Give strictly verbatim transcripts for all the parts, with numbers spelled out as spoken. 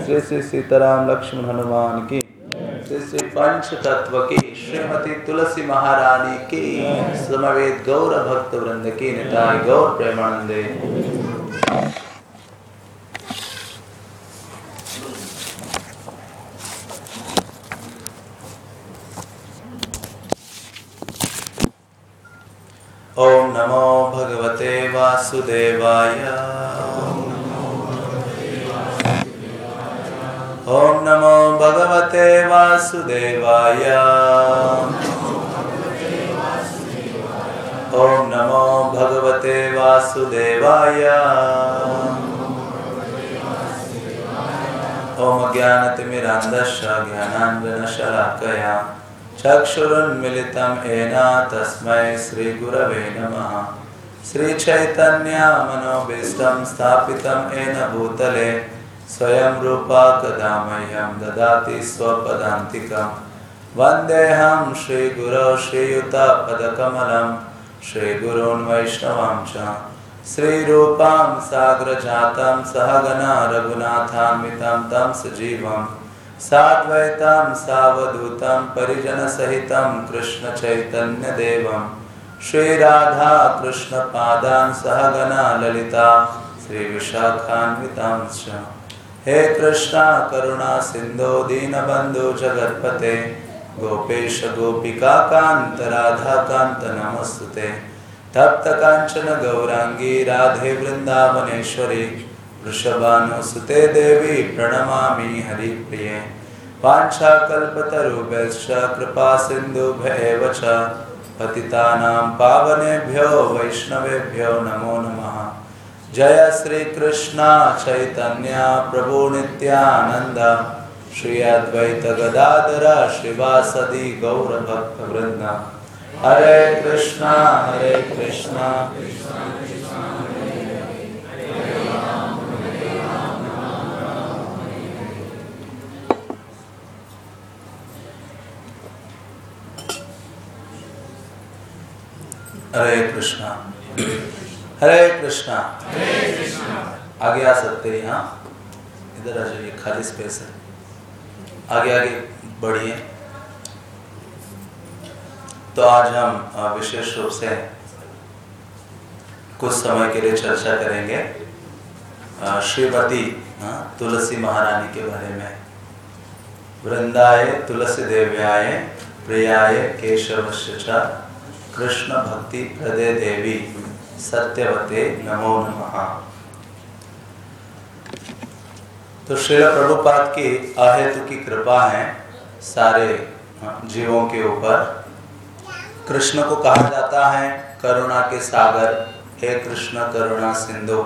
श्री श्री सीताराम लक्ष्मण हनुमान की, श्री श्री पंच तत्व की, श्रीमती तुलसी महारानी की, समवेत गौर भक्त वृंद की, निताय गौर प्रेमानंदे। ओम नमो भगवते वासुदेवाय। ओम नमो भगवते वासुदेवाय। ओम नमो भगवते वासुदेवाय। ओम ज्ञानतिमिरान्धस्य ज्ञानाञ्जनशलाकया चक्षुरुन्मिलितं येन तस्मै श्रीगुरवे नमः। श्रीचैतन्य मनोभीष्टं स्थापितं येन भूतले स्वयं रूपा कदा मह्यं ददाति स्वपदान्तिकं। वन्देऽहं श्रीगुरौ श्रीयुतपदकमलं श्रीगुरून् वैष्णवां च श्रीरूपां साग्रजातं सहगना रघुनाथान्वितं तं सजीवं साद्वैतं सावधूतं परिजनसहितं कृष्ण चैतन्य देवं श्रीराधा कृष्ण पादान् सहगना ललिता श्रीविशाखान्वितां च। हे कृष्णा करुणा सिंधो दीनबंधु जगत्पते गोपेश गोपिका कांत राधा कांत नमस्तुते। तप्त कांचन गौरांगी राधे वृंदावनेश्वरी वृषभानुसुते देवी प्रणमामि हरिप्रिये। वाञ्छाकल्पतरुभ्यश्च कृपा सिन्धुभ्येव च पतितानां पावनेभ्यो वैष्णवेभ्यो नमो नमः। जय श्री कृष्ण चैतन्य प्रभु नित्यानंद श्री अद्वैत गदाधर श्रीवासदि गौर भक्त वृंद। हरे कृष्णा हरे कृष्णा हरे कृष्णा हरे कृष्णा। आगे आ सकते हैं, यहाँ इधर आ जाइए, खाली स्पेस है, आगे आगे बढ़िए। तो आज हम विशेष रूप से कुछ समय के लिए चर्चा करेंगे श्रीमती तुलसी महारानी के बारे में। वृंदाय तुलसी देव्याय प्रियाय केशवस्य च कृष्ण भक्ति प्रदे देवी सत्यवते नमो नमः। तो श्रील प्रभुपाद की अहेतु की कृपा है सारे जीवों के ऊपर। कृष्ण को कहा जाता है करुणा के सागर, हे कृष्ण करुणा सिंधु।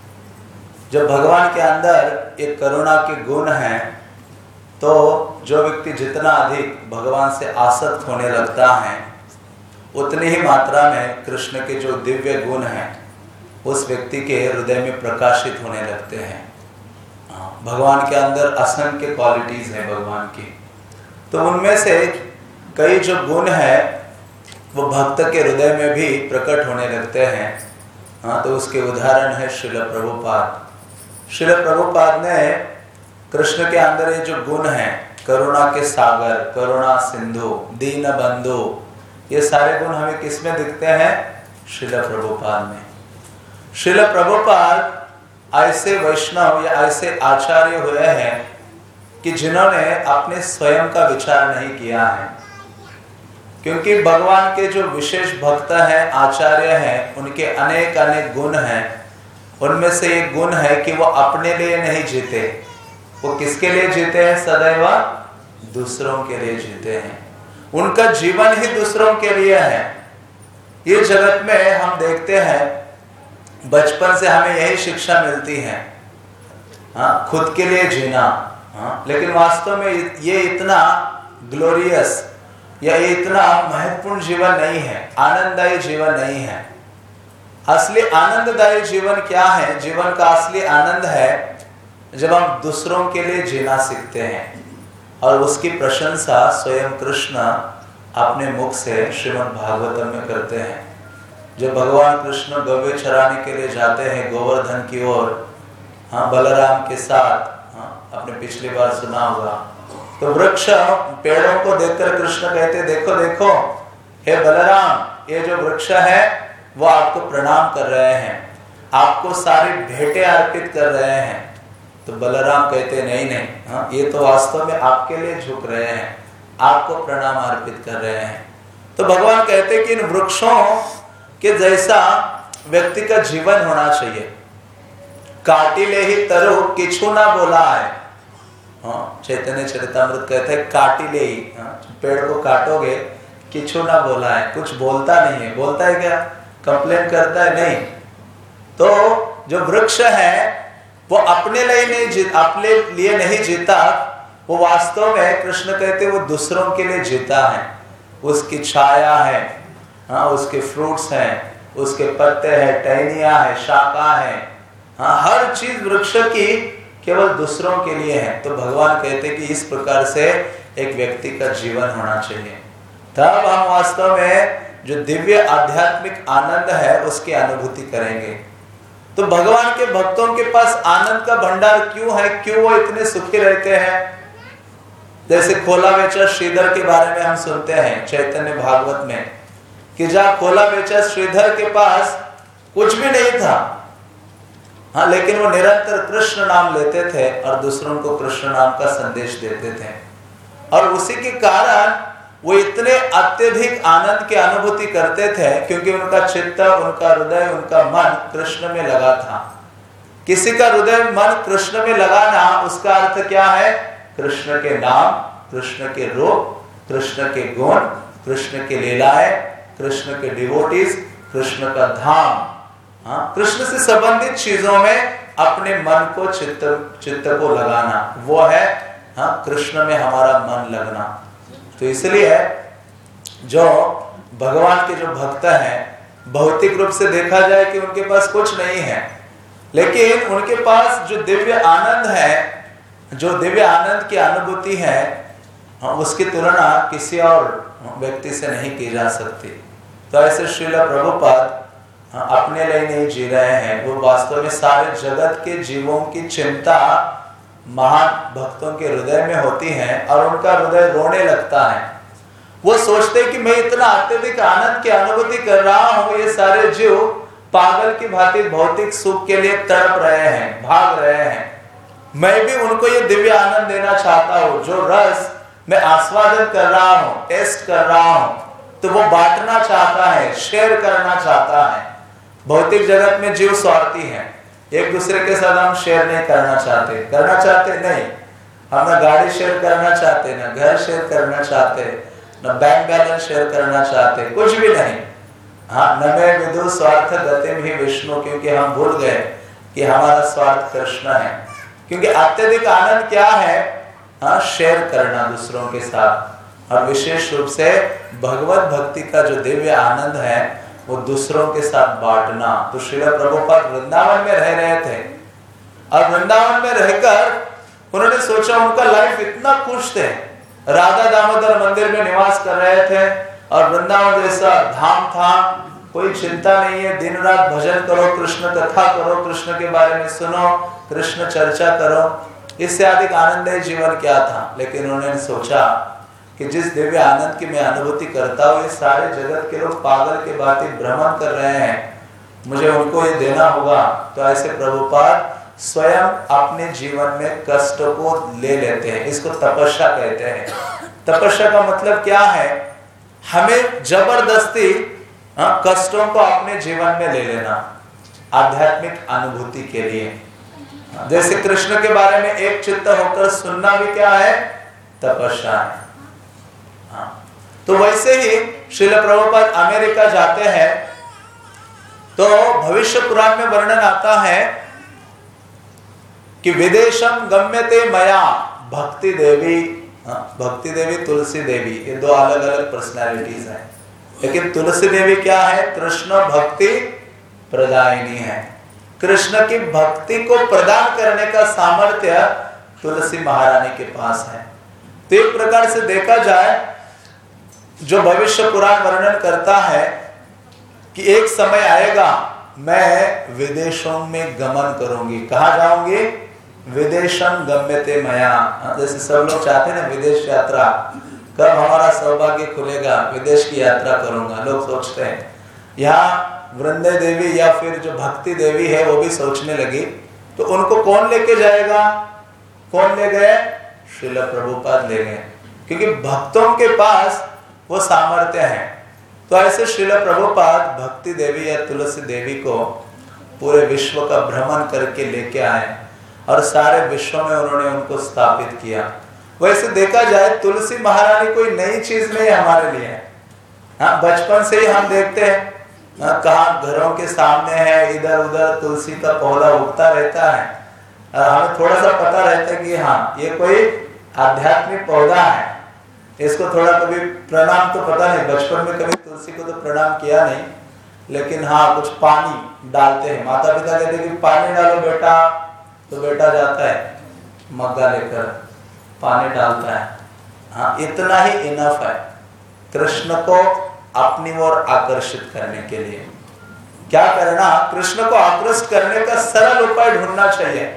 जब भगवान के अंदर एक करुणा के गुण हैं तो जो व्यक्ति जितना अधिक भगवान से आसक्त होने लगता है उतनी ही मात्रा में कृष्ण के जो दिव्य गुण हैं उस व्यक्ति के हृदय में प्रकाशित होने लगते हैं। भगवान के अंदर असंख्य क्वालिटीज हैं भगवान की, तो उनमें से कई जो गुण है वो भक्त के हृदय में भी प्रकट होने लगते हैं। हाँ, तो उसके उदाहरण है श्रील प्रभुपाद। श्रील प्रभुपाद ने कृष्ण के अंदर ये जो गुण हैं, करुणा के सागर, करुणा सिंधु, दीन बंधु, ये सारे गुण हमें किसमें दिखते हैं? श्रील प्रभुपाद में। श्रील प्रभुपाद ऐसे वैष्णव या ऐसे आचार्य हुए हैं कि जिन्होंने अपने स्वयं का विचार नहीं किया है, क्योंकि भगवान के जो विशेष भक्त हैं, आचार्य हैं, उनके अनेक अनेक गुण हैं। उनमें से एक गुण है कि वो अपने लिए नहीं जीते, वो किसके लिए जीते हैं? सदैव दूसरों के लिए जीते हैं। उनका जीवन ही दूसरों के लिए है। ये जगत में हम देखते हैं, बचपन से हमें यही शिक्षा मिलती है, हाँ, खुद के लिए जीना। हाँ, लेकिन वास्तव में ये इतना ग्लोरियस या ये इतना महत्वपूर्ण जीवन नहीं है, आनंददायी जीवन नहीं है। असली आनंददायी जीवन क्या है? जीवन का असली आनंद है जब हम दूसरों के लिए जीना सीखते हैं, और उसकी प्रशंसा स्वयं कृष्ण अपने मुख से श्रीमद् भागवतम में करते हैं। जब भगवान कृष्ण गौवे चराने के लिए जाते हैं गोवर्धन की ओर, हाँ, बलराम के साथ, हाँ, आपने पिछली बार सुना होगा। तो वृक्ष पेड़ों को देखकर कृष्ण कहते देखो देखो हे बलराम, ये जो वृक्ष है वो आपको प्रणाम कर रहे हैं, आपको सारी भेंटें अर्पित कर रहे हैं। तो बलराम कहते नहीं नहीं, हाँ, ये तो वास्तव में आपके लिए झुक रहे हैं, आपको प्रणाम अर्पित कर रहे हैं। तो भगवान कहते कि इन वृक्षों के जैसा व्यक्ति का जीवन होना चाहिए। काटिले ही तरु किछु ना बोला है। हाँ, चैतन्य चरितामृत कहते हैं काटिले ही, हाँ, पेड़ को काटोगे किछु ना बोला है, कुछ बोलता नहीं है। बोलता है क्या? कंप्लेन करता है? नहीं। तो जो वृक्ष है वो अपने लिए नहीं जीत अपने लिए नहीं जीता, वो वास्तव में कृष्ण कहते वो दूसरों के लिए जीता है। उसकी छाया है, हाँ, उसके फ्रूट्स हैं, उसके पत्ते हैं, टहनियां है, शाखा है, हाँ, हर चीज वृक्ष की केवल दूसरों के लिए है। तो भगवान कहते कि इस प्रकार से एक व्यक्ति का जीवन होना चाहिए, तब हम वास्तव में जो दिव्य आध्यात्मिक आनंद है उसकी अनुभूति करेंगे। तो भगवान के भक्तों के पास आनंद का भंडार क्यों है, क्यों वो इतने सुखी रहते हैं? जैसे खोला बेचा श्रीधर के बारे में हम सुनते हैं चैतन्य भागवत में कि जहाँ खोला बेचा श्रीधर के पास कुछ भी नहीं था, हाँ, लेकिन वो निरंतर कृष्ण नाम लेते थे और दूसरों को कृष्ण नाम का संदेश देते थे, और उसी के कारण वो इतने अत्यधिक आनंद की अनुभूति करते थे क्योंकि उनका चित्त, उनका हृदय, उनका मन कृष्ण में लगा था। किसी का हृदय मन कृष्ण में लगाना, उसका अर्थ क्या है? कृष्ण के नाम, कृष्ण के रूप, कृष्ण के गुण, कृष्ण के लीलाएं, कृष्ण के डिवोटीज, कृष्ण का धाम, हाँ, कृष्ण से संबंधित चीजों में अपने मन को, चित्त चित्त को लगाना, वो है, हाँ, कृष्ण में हमारा मन लगना। तो इसलिए जो भगवान के जो भक्त हैं, भौतिक रूप से देखा जाए कि उनके पास कुछ नहीं है, लेकिन उनके पास जो दिव्य आनंद है, जो दिव्य आनंद की अनुभूति है, उसकी तुलना किसी और व्यक्ति से नहीं की जा सकती। तो ऐसे श्रील प्रभुपाद अपने लिए नहीं जी रहे हैं, वो वास्तव में सारे जगत के जीवों की चिंता महान भक्तों के हृदय में होती है और उनका हृदय रोने लगता है। वो सोचते हैं कि मैं इतना अत्यधिक आनंद की अनुभूति कर रहा हूँ, ये सारे जीव पागल की भांति भौतिक सुख के लिए तड़प रहे हैं, भाग रहे हैं। मैं भी उनको ये दिव्य आनंद देना चाहता हूँ, जो रस मैं आस्वादन कर रहा हूँ, टेस्ट कर रहा हूँ, तो वो बांटना चाहता है, शेयर करना चाहता है। भौतिक जगत में जीव स्वार्थी हैं, एक दूसरे के साथ हम शेयर नहीं करना चाहते, करना चाहते नहीं, हम ना गाड़ी शेयर करना चाहते, ना घर शेयर करना चाहते, ना बैंक बैलेंस शेयर करना चाहते, कुछ भी नहीं। हाँ, न मैं विदु स्वार्थ गतिम ही विष्णु, क्योंकि हम भूल गए कि हमारा स्वार्थ कृष्ण है। क्योंकि अत्यधिक आनंद क्या है? हाँ, शेयर करना दूसरों के साथ, और विशेष रूप से भगवत भक्ति का जो दिव्य आनंद है वो दूसरों के साथ बांटना। तो श्रील प्रभुपाद वृंदावन में रह रहे थे, और वृंदावन में रहकर उन्होंने सोचा, उनका लाइफ इतना खुश थे, राधा दामोदर मंदिर में निवास कर रहे थे, और वृंदावन जैसा धाम था, कोई चिंता नहीं है, दिन रात भजन करो, कृष्ण कथा करो, कृष्ण के बारे में सुनो, कृष्ण चर्चा करो, इससे अधिक आनंदमय जीवन क्या था। लेकिन उन्होंने सोचा कि जिस दिव्य आनंद की मैं अनुभूति करता हूँ, ये सारे जगत के लोग पागल के भांति भ्रमण कर रहे हैं, मुझे उनको ये देना होगा। तो ऐसे प्रभुपाद स्वयं अपने जीवन में कष्ट को ले लेते हैं, इसको तपस्या कहते हैं। तपस्या का मतलब क्या है? हमें जबरदस्ती कष्टों को अपने जीवन में ले लेना आध्यात्मिक अनुभूति के लिए। जैसे कृष्ण के बारे में एक चित्त होकर सुनना भी क्या है? तपस्या है। तो वैसे ही श्रील प्रभुपाद अमेरिका जाते हैं, तो भविष्य पुराण में वर्णन आता है कि विदेशम गम्यते मया भक्ति देवी, भक्ति देवी, तुलसी देवी, ये दो अलग अलग पर्सनालिटीज हैं, लेकिन तुलसी देवी क्या है? कृष्ण भक्ति प्रदायिनी है। कृष्ण की भक्ति को प्रदान करने का सामर्थ्य तुलसी महारानी के पास है। तो एक प्रकार से देखा जाए, जो भविष्य पुराण वर्णन करता है कि एक समय आएगा मैं विदेशों में गमन करूंगी। कहां जाऊंगी? विदेशम गम्यते मया, जैसे सब लोग चाहते हैं ना विदेश यात्रा, कब हमारा सौभाग्य खुलेगा, विदेश की यात्रा करूंगा, लोग सोचते हैं। यहाँ वृंदे देवी या फिर जो भक्ति देवी है वो भी सोचने लगी, तो उनको कौन लेके जाएगा? कौन ले गए? श्रील प्रभुपाद ले गए, क्योंकि भक्तों के पास वो सामर्थ्य है। तो ऐसे श्रील प्रभुपाद भक्ति देवी या तुलसी देवी को पूरे विश्व का भ्रमण करके लेके आए और सारे विश्व में उन्होंने उनको स्थापित किया। वैसे देखा जाए तुलसी महारानी कोई नई चीज नहीं हमारे लिए। हाँ, बचपन से ही हम देखते हैं कहाँ घरों के सामने है, इधर उधर तुलसी का पौधा उगता रहता है। हमें थोड़ा सा पता रहता है कि हाँ ये कोई आध्यात्मिक पौधा है, इसको थोड़ा कभी प्रणाम तो पता नहीं, बचपन में कभी तुलसी को तो प्रणाम किया नहीं, लेकिन हाँ कुछ पानी डालते हैं। माता पिता कहते हैं कि पानी डालो बेटा, तो बेटा जाता है मग्गा लेकर पानी डालता है। हाँ, इतना ही इनफ है कृष्ण को अपनी ओर आकर्षित करने के लिए। क्या करना? कृष्ण को आकर्षित करने का सरल उपाय ढूंढना चाहिए।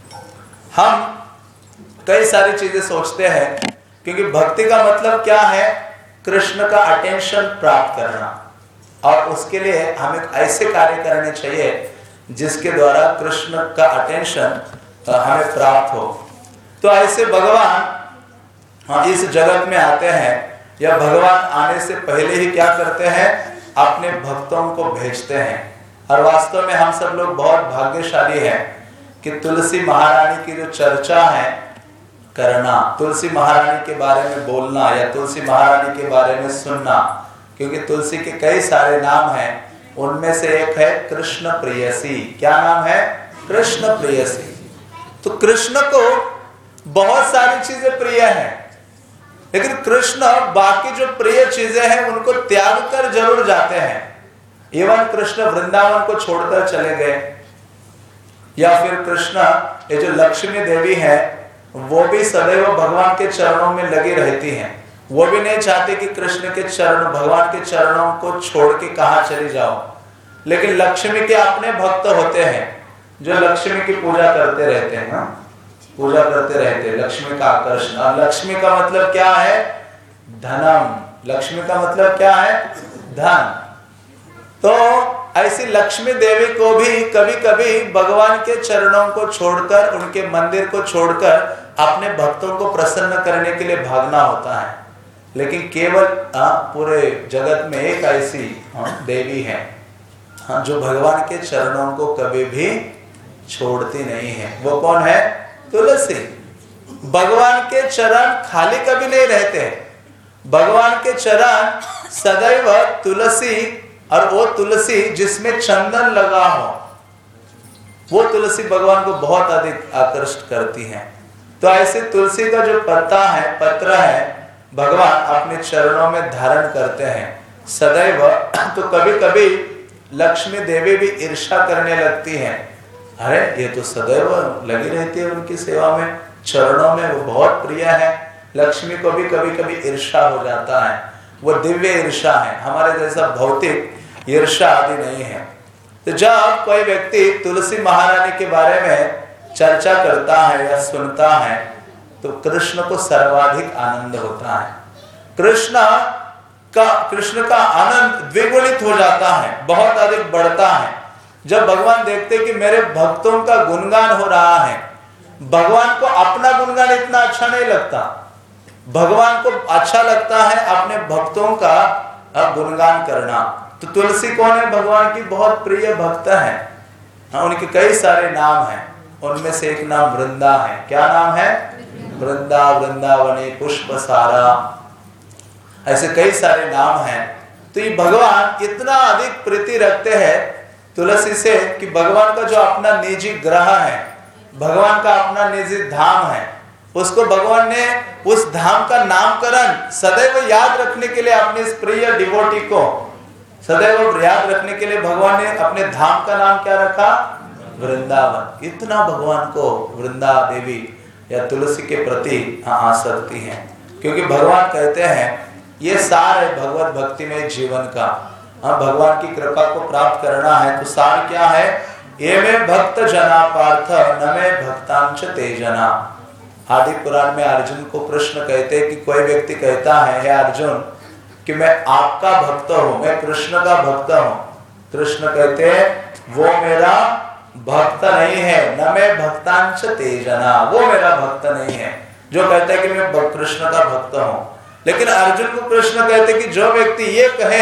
हम कई सारी चीजें सोचते हैं, क्योंकि भक्ति का मतलब क्या है? कृष्ण का अटेंशन प्राप्त करना, और उसके लिए हमें ऐसे कार्य करने चाहिए जिसके द्वारा कृष्ण का अटेंशन हमें प्राप्त हो। तो ऐसे भगवान हाँ, इस जगत में आते हैं, या भगवान आने से पहले ही क्या करते हैं? अपने भक्तों को भेजते हैं। और वास्तव में हम सब लोग बहुत भाग्यशाली हैं कि तुलसी महारानी की जो चर्चा है करना, तुलसी महारानी के बारे में बोलना या तुलसी महारानी के बारे में सुनना, क्योंकि तुलसी के कई सारे नाम हैं, उनमें से एक है कृष्ण प्रेयसी। क्या नाम है? कृष्ण प्रेयसी। तो कृष्ण को बहुत सारी चीजें प्रिय हैं, लेकिन कृष्ण बाकी जो प्रिय चीजें हैं उनको त्याग कर जरूर जाते हैं। एवं कृष्ण वृंदावन को छोड़कर चले गए, या फिर कृष्ण ये जो लक्ष्मी देवी है वो भी सदैव भगवान के चरणों में लगी रहती हैं। वो भी नहीं चाहते कि कृष्ण के चरण, भगवान के चरणों को छोड़ के कहां चली जाओ। लेकिन लक्ष्मी के अपने भक्त होते हैं जो लक्ष्मी की पूजा करते रहते हैं, ना? पूजा करते रहते हैं, लक्ष्मी का आकर्षण। और लक्ष्मी का मतलब क्या है? धनम। लक्ष्मी का मतलब क्या है? धन। तो ऐसी लक्ष्मी देवी को भी कभी कभी भगवान के चरणों को छोड़कर, उनके मंदिर को छोड़कर अपने भक्तों को प्रसन्न करने के लिए भागना होता है। लेकिन केवल आ, पूरे जगत में एक ऐसी देवी है हाँ, जो भगवान के चरणों को कभी भी छोड़ती नहीं है। वो कौन है? तुलसी। भगवान के चरण खाली कभी नहीं रहते। भगवान के चरण सदैव तुलसी, और वो तुलसी जिसमें चंदन लगा हो, वो तुलसी भगवान को बहुत अधिक आकर्षित करती है। तो ऐसे तुलसी का जो पत्ता है, पत्र है, भगवान अपने चरणों में धारण करते हैं सदैव। तो कभी कभी लक्ष्मी देवी भी ईर्ष्या करने लगती है, अरे ये तो सदैव लगी रहती है उनकी सेवा में, चरणों में, वो बहुत प्रिय है। लक्ष्मी को भी कभी कभी ईर्ष्या हो जाता है। वो दिव्य ईर्ष्या है, हमारे जैसा भौतिक ईर्ष्या आदि नहीं है। तो जब कोई व्यक्ति तुलसी महारानी के बारे में चर्चा करता है या सुनता है, तो कृष्ण को सर्वाधिक आनंद होता है। कृष्ण का कृष्ण का आनंद द्विगुणित हो जाता है, बहुत अधिक बढ़ता है जब भगवान देखते कि मेरे भक्तों का गुणगान हो रहा है। भगवान को अपना गुणगान इतना अच्छा नहीं लगता, भगवान को अच्छा लगता है अपने भक्तों का गुणगान करना। तो तुलसी कौन है? भगवान की बहुत प्रिय भक्त है। हाँ, उनके कई सारे नाम हैं, उनमें से एक नाम वृंदा है। क्या नाम है? वृंदा, वृंदावनी, पुष्प सारा, ऐसे कई सारे नाम हैं। तो ये भगवान इतना अधिक प्रीति रखते हैं तुलसी से कि भगवान का जो अपना निजी ग्रह है, भगवान का अपना निजी धाम है, उसको भगवान ने उस धाम का नामकरण सदैव याद रखने के लिए, अपने इस प्रिय डिवोटी को सदैव याद रखने के लिए भगवान ने अपने धाम का नाम क्या रखा? वृंदावन। इतना भगवान को वृंदा देवी या तुलसी के प्रति आसक्ति है, क्योंकि भगवान कहते हैं ये सार है भगवत भक्ति में जीवन का। हाँ, भगवान की कृपा को प्राप्त करना है तो सार क्या है? ये में भक्त जना पार्थ न में भक्तांच ते जना। आदि पुराण में अर्जुन को प्रश्न कहते हैं कि कोई व्यक्ति कहता है, हे अर्जुन कि मैं आपका भक्त हूं, मैं कृष्ण का भक्त हूं। कृष्ण कहते हैं वो मेरा भक्त नहीं है, न मैं भक्तांच ते जना, वो मेरा भक्त नहीं है जो कहता है कि मैं कृष्ण का भक्त हूं। लेकिन अर्जुन को कृष्ण कहते कि जो व्यक्ति ये कहे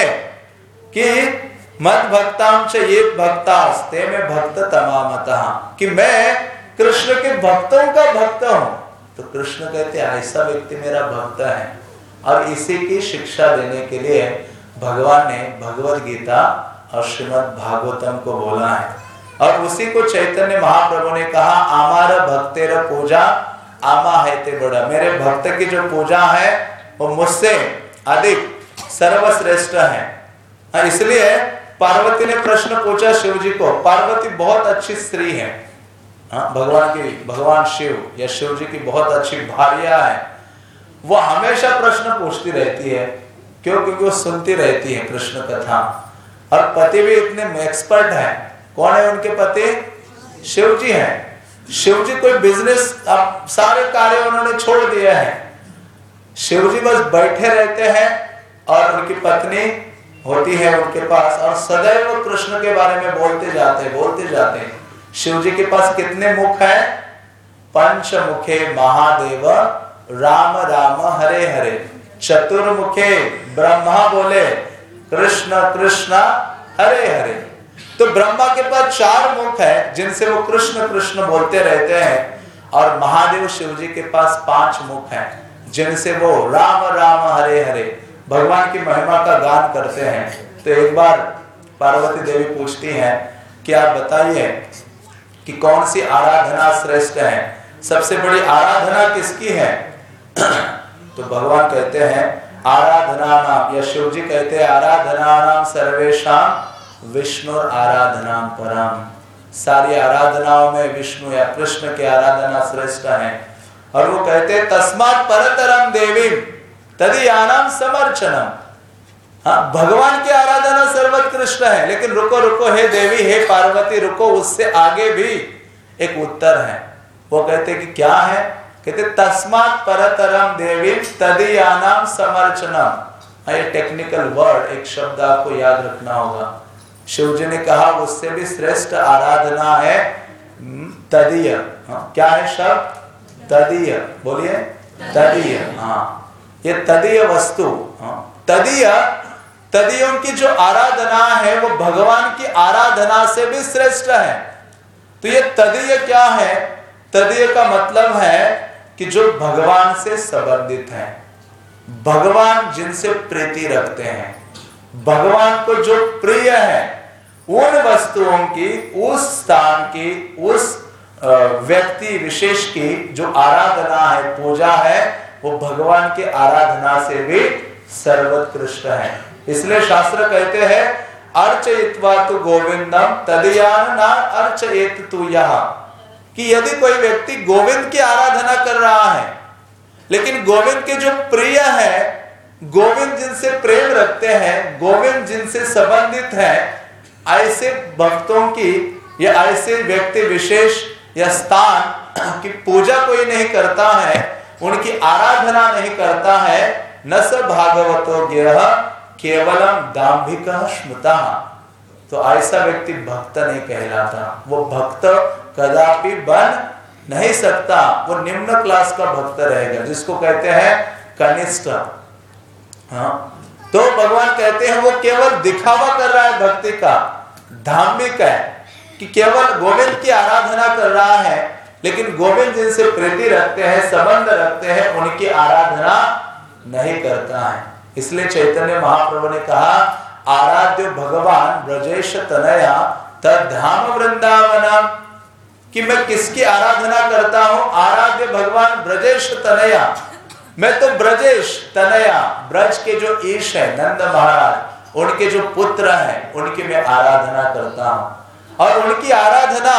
कि मत भक्तांच ये भक्तास्ते में भक्त तमामतः, कि मैं कृष्ण के भक्तों का भक्त हूं, तो कृष्ण कहते ऐसा व्यक्ति मेरा भक्त है। और इसी की शिक्षा देने के लिए भगवान ने भगवद गीता और श्रीमद् भागवतम को बोला है। और उसी को चैतन्य महाप्रभु ने कहा, आमार भक्तेर पूजा आमा है ते बड़ा, मेरे भक्त की जो पूजा है वो मुझसे अधिक सर्वश्रेष्ठ है। इसलिए पार्वती ने प्रश्न पूछा शिव जी को, पार्वती बहुत अच्छी स्त्री है, भगवान की भगवान शिव या शिव जी की बहुत अच्छी भार्या है। वो हमेशा प्रश्न पूछती रहती है, क्यों? क्योंकि वो सुनती रहती है कृष्ण कथा। और पति भी इतने एक्सपर्ट हैं। कौन है उनके पति? शिव जी हैं। शिव जी कोई बिजनेस, अब सारे कार्य उन्होंने छोड़ दिए हैं। शिव जी बस बैठे रहते हैं और उनकी पत्नी होती है उनके पास, और सदैव कृष्ण के बारे में बोलते जाते बोलते जाते हैं। शिव जी के पास कितने मुख हैं? पंचमुखे महादेव राम राम हरे हरे। चतुर्मुखे ब्रह्मा बोले कृष्ण कृष्ण हरे हरे। तो ब्रह्मा के पास चार मुख है जिनसे वो कृष्ण कृष्ण बोलते रहते हैं, और महादेव शिव जी के पास पांच मुख हैं जिनसे वो राम राम हरे हरे भगवान की महिमा का गान करते हैं। तो एक बार पार्वती देवी पूछती हैं कि आप बताइए कि कौन सी आराधना श्रेष्ठ है, सबसे बड़ी आराधना किसकी है? तो भगवान कहते हैं आराधना नाम, या शिव जी कहते हैं आराधना नाम सर्वेशाम विष्णु आराधना परम। सारी आराधनाओं में विष्णु या कृष्ण की आराधना श्रेष्ठ है। और वो कहते हैं तस्मात् परतरम देवी तदीयानाम समर्चनम। हाँ, भगवान की आराधना सर्वोत्कृष्ट है, लेकिन रुको रुको हे देवी, हे पार्वती रुको, उससे आगे भी एक उत्तर है। वो कहते कि क्या है? कहते तस्मात् परतरम देवी तदीयानाम समर्चनम। ये टेक्निकल वर्ड, एक शब्द आपको याद रखना होगा। शिव जी ने कहा उससे भी श्रेष्ठ आराधना है तदीय। हाँ, क्या है शब्द? तदीय। बोलिए तदीय। हाँ, ये तदीय वस्तु, हाँ, तदीय तदीयों की जो आराधना है वो भगवान की आराधना से भी श्रेष्ठ है। तो ये तदीय क्या है? तदीय का मतलब है कि जो भगवान से संबंधित है, भगवान जिनसे प्रीति रखते हैं, भगवान को जो प्रिय है, उन वस्तुओं की, उस स्थान की, उस व्यक्ति विशेष की जो आराधना है, पूजा है, वो भगवान की आराधना से भी सर्वोत्कृष्ट है। इसलिए शास्त्र कहते हैं अर्चयित्वा तु गोविंदम तदीयान न अर्चयेत तु यः, कि यदि कोई व्यक्ति गोविंद की आराधना कर रहा है, लेकिन गोविंद के जो प्रिय है, गोविंद जिनसे प्रेम रखते हैं, गोविंद जिनसे संबंधित है, ऐसे भक्तों की या ऐसे व्यक्ति विशेष या स्थान की पूजा कोई नहीं करता है, उनकी आराधना नहीं करता है, न स भागवतो ज्ञः केवलम दाम्भिकः स्मृतः, तो ऐसा व्यक्ति भक्त नहीं कहलाता। वो भक्त कदापि बन नहीं सकता, वो निम्न क्लास का भक्त रहेगा, जिसको कहते हैं कनिष्ठ। हाँ, तो भगवान कहते हैं वो केवल दिखावा कर रहा है भक्ति का, धार्मिक है कि केवल गोविंद की आराधना कर रहा है, लेकिन गोविंद जिनसे प्रीति रखते हैं, संबंध रखते हैं, उनकी आराधना नहीं करता है। इसलिए चैतन्य महाप्रभु ने कहा आराध्य भगवान ब्रजेश तनया तद्धाम वृंदावनम, कि मैं किसकी आराधना करता हूं? आराध्य भगवान ब्रजेश तनया, मैं तो ब्रजेश तनया, ब्रज के जो ईश है नंद महाराज, उनके जो पुत्र हैं, उनकी मैं आराधना करता हूं। और उनकी आराधना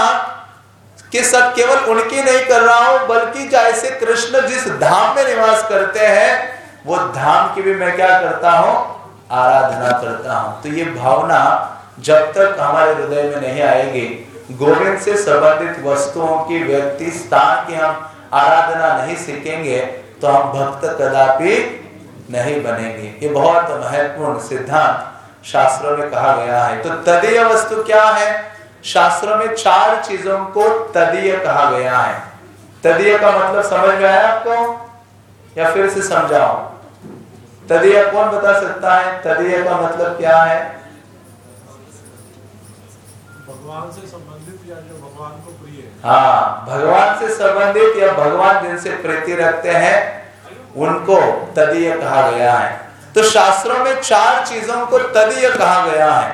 कि सब केवल उनकी नहीं कर रहा हूं, बल्कि जैसे कृष्ण जिस धाम में निवास करते हैं, वो धाम की भी मैं क्या करता हूं? आराधना करता हूं। तो ये भावना जब तक हमारे हृदय में नहीं आएगी, गोविंद से संबंधित वस्तुओं की, व्यक्ति, स्थान की हम आराधना नहीं सीखेंगे तो हम भक्त कदापि नहीं बनेंगे। ये बहुत महत्वपूर्ण सिद्धांत शास्त्रों में कहा गया है। तो तदीय वस्तु क्या है? शास्त्रों में चार चीजों को तदीय कहा गया है। तदीय का मतलब समझ में आया आपको या फिर से समझाओ? तदीय कौन बता सकता है? तदीय का मतलब क्या है? भगवान से संबंधित या जो भगवान को प्रिय है। हाँ, भगवान से संबंधित या भगवान जिनसे प्रीति रखते हैं उनको तदीय कहा गया है। तो शास्त्रों में चार चीजों को तदीय कहा गया है।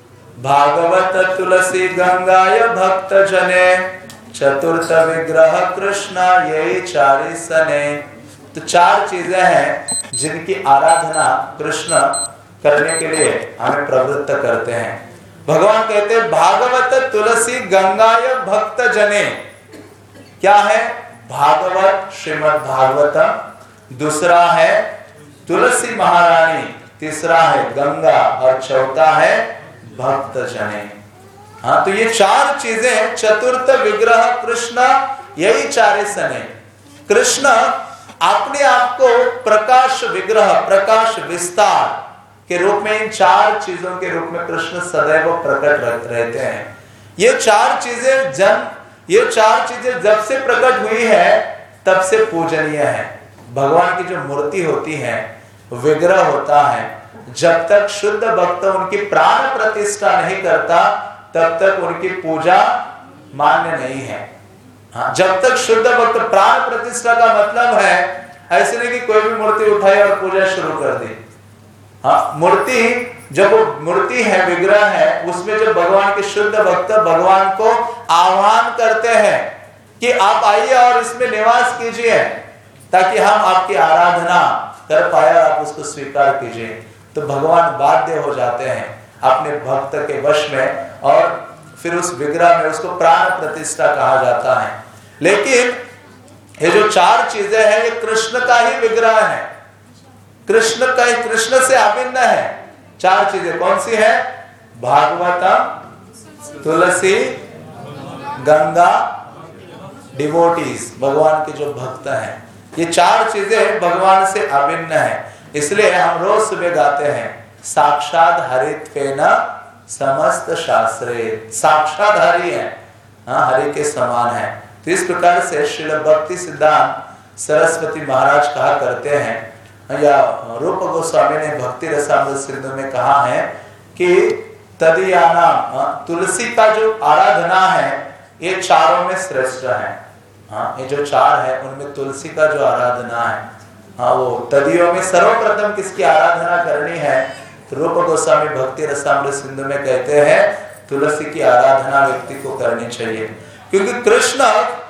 भागवत, तुलसी, गंगाय भक्त जने, चतुर्थ विग्रह कृष्ण यही चारि सने। तो चार चीजें हैं जिनकी आराधना कृष्ण करने के लिए हमें प्रवृत्त करते हैं। भगवान कहते हैं भागवत, तुलसी, गंगाय भक्त जने। क्या है? भागवत, श्रीमद् भागवतम, दूसरा है तुलसी महारानी, तीसरा है गंगा और चौथा है भक्त जने। हाँ, तो ये चार चीजें, चतुर्थ विग्रह कृष्ण यही चारे सने। कृष्ण अपने आप को प्रकाश विग्रह, प्रकाश विस्तार के रूप में, इन चार चीजों के रूप में कृष्ण सदैव प्रकट रहते हैं। ये चार चीजें जन ये चार चीजें जब से प्रकट हुई है तब से पूजनीय है। भगवान की जो मूर्ति होती है, विग्रह होता है, जब तक शुद्ध भक्त उनकी प्राण प्रतिष्ठा नहीं करता तब तक उनकी पूजा मान्य नहीं है। हाँ, जब तक शुद्ध भक्त, प्राण प्रतिष्ठा का मतलब है ऐसे नहीं कि कोई भी मूर्ति उठाई और पूजा शुरू कर दी। हाँ, मूर्ति जब वो मूर्ति है, विग्रह है, उसमें जब भगवान के शुद्ध भक्त भगवान को आह्वान करते हैं कि आप आइए और इसमें निवास कीजिए ताकि हम आपकी आराधना कर पाए और आप उसको स्वीकार कीजिए, तो भगवान बाध्य हो जाते हैं अपने भक्त के वश में और फिर उस विग्रह में उसको प्राण प्रतिष्ठा कहा जाता है। लेकिन ये जो चार चीजें हैं ये कृष्ण का ही विग्रह है, कृष्ण का ही, कृष्ण से अभिन्न है। चार चीजें कौन सी है? भागवतम, तुलसी, गंगा, डिवोटीज, भगवान के जो भक्त हैं। ये चार चीजें भगवान से अभिन्न है। इसलिए हम रोज सुबह गाते हैं साक्षात हरित्वेन समस्त शास्त्रे। साक्षात हरि है, हाँ, हरि के समान है। तो इस प्रकार से श्रील भक्ति सिद्धांत सरस्वती महाराज कहा करते हैं, या रूप गोस्वामी ने भक्ति रसामृत सिंधु में कहा है कि तदीयानाम, तुलसी का जो आराधना है ये चारों में श्रेष्ठ है। हाँ, ये जो चार है उनमें तुलसी का जो आराधना है, हाँ, वो तदियों में सर्वप्रथम किसकी आराधना करनी है? तो रूप गोस्वामी भक्ति रसामृत सिंधु में कहते हैं तुलसी की आराधना व्यक्ति को करनी चाहिए, क्योंकि कृष्ण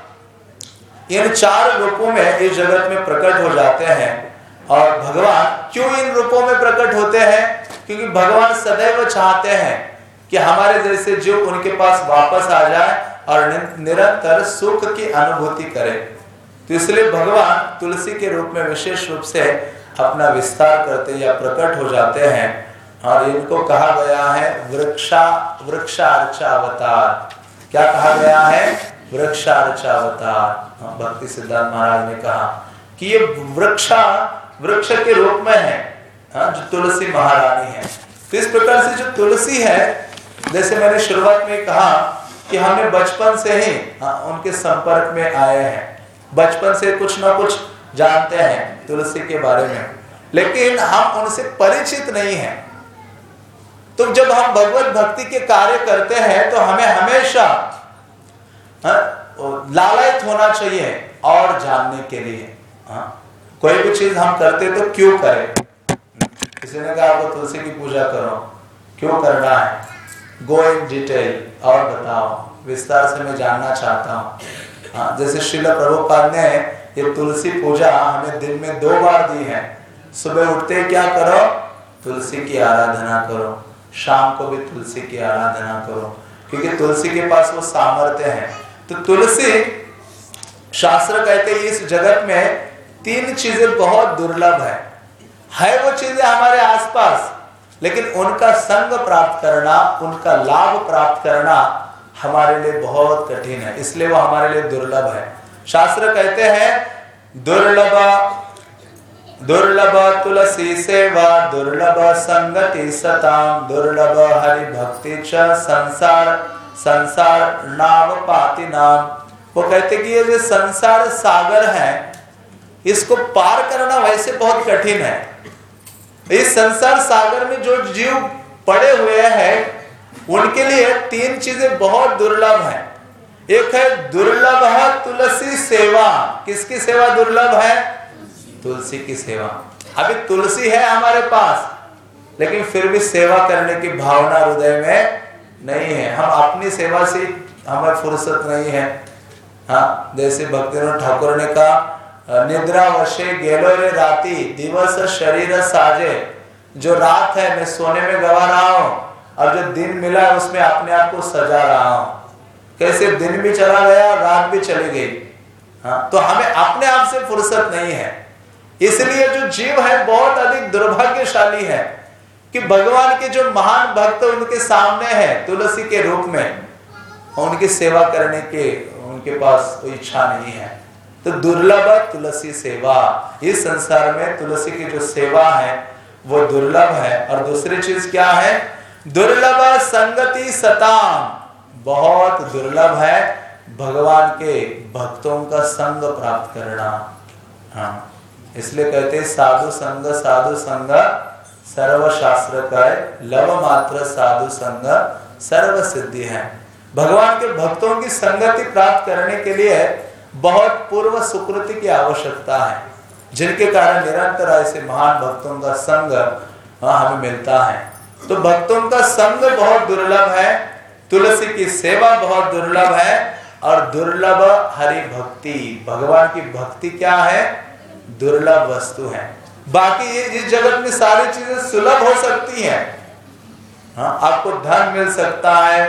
इन चार रूपों में इस जगत में प्रकट हो जाते हैं। और भगवान क्यों इन रूपों में प्रकट होते हैं? क्योंकि भगवान सदैव चाहते हैं कि हमारे जैसे जीव उनके पास वापस आ जाए और निरंतर सुख की अनुभूति करें। तो इसलिए भगवान तुलसी के रूप में विशेष रूप से अपना विस्तार करते या प्रकट हो जाते हैं। और इनको कहा गया है वृक्षा वृक्षार्चावतार। क्या कहा गया है? वृक्षार्चावतार। भक्ति सिद्धांत महाराज ने कहा कि ये वृक्षा वृक्ष के रूप में है, हाँ, जो तुलसी महारानी है। तो इस प्रकार से जो तुलसी है, जैसे मैंने शुरुआत में कहा कि हमें बचपन से ही, हाँ, उनके संपर्क में आए हैं, बचपन से कुछ ना कुछ जानते हैं तुलसी के बारे में, लेकिन हम उनसे परिचित नहीं हैं। तो जब हम भगवत भक्ति के कार्य करते हैं तो हमें हमेशा, हाँ, लालायित होना चाहिए और जानने के लिए। हाँ, कोई भी चीज हम करते तो क्यों करें? किसी ने कहा आपको तुलसी की पूजा करो, क्यों करना है? गो इन डिटेल और बताओ, विस्तार से मैं जानना चाहता हूँ। हाँ, जैसे श्रील प्रभुपाद ने ये तुलसी पूजा हमें दिन में दो बार दी है। सुबह उठते क्या करो? तुलसी की आराधना करो, शाम को भी तुलसी की आराधना करो, क्योंकि तुलसी के पास वो सामर्थ्य है। तो तुलसी, शास्त्र कहते हैं इस जगत में तीन चीजें बहुत दुर्लभ है है वो चीजें हमारे आसपास, लेकिन उनका संग प्राप्त करना, उनका लाभ प्राप्त करना हमारे लिए बहुत कठिन है, इसलिए वो हमारे लिए दुर्लभ है। शास्त्र कहते हैं दुर्लभ दुर्लभ तुलसी सेवा दुर्लभ संगति सताम दुर्लभ हरि भक्ति च संसार संसार नाव पाति नाम। वो कहते कि ये जो संसार सागर है इसको पार करना वैसे बहुत कठिन है। इस संसार सागर में जो जीव पड़े हुए हैं उनके लिए तीन चीजें बहुत दुर्लभ हैं। एक है दुर्लभ है तुलसी सेवा। किसकी सेवा दुर्लभ है? तुलसी की सेवा। अभी तुलसी है हमारे पास लेकिन फिर भी सेवा करने की भावना हृदय में नहीं है। हम अपनी सेवा से हमें फुर्सत नहीं है। हाँ, जैसे भक्तिनाथ ठाकुर ने कहा निद्रा वशे गेलो रे राती दिवस शरीर साजे। जो रात है मैं सोने में गवा रहा हूँ और जो दिन मिला है उसमें अपने आप को सजा रहा हूँ। कैसे दिन भी चला गया रात भी चली गई। हाँ, तो हमें अपने आप से फुर्सत नहीं है। इसलिए जो जीव है बहुत अधिक दुर्भाग्यशाली है कि भगवान के जो महान भक्त उनके सामने है तुलसी के रूप में, उनकी सेवा करने के उनके पास कोई इच्छा नहीं है। तो दुर्लभ तुलसी सेवा। इस संसार में तुलसी की जो सेवा है वो दुर्लभ है। और दूसरी चीज क्या है? दुर्लभ संगति सताम। बहुत दुर्लभ है भगवान के भक्तों का संग प्राप्त करना। हाँ, इसलिए कहते हैं साधु संग साधु संग सर्व शास्त्र का लव मात्र साधु संग सर्व सिद्धि है। भगवान के भक्तों की संगति प्राप्त करने के लिए बहुत पूर्व सुकृति की आवश्यकता है, जिनके कारण निरंतर ऐसे महान भक्तों का संग हमें मिलता है। तो भक्तों का संग बहुत दुर्लभ है, तुलसी की सेवा बहुत दुर्लभ है और दुर्लभ हरि भक्ति। भगवान की भक्ति क्या है? दुर्लभ वस्तु है। बाकी ये इस जगत में सारी चीजें सुलभ हो सकती हैं। हाँ, आपको धन मिल सकता है,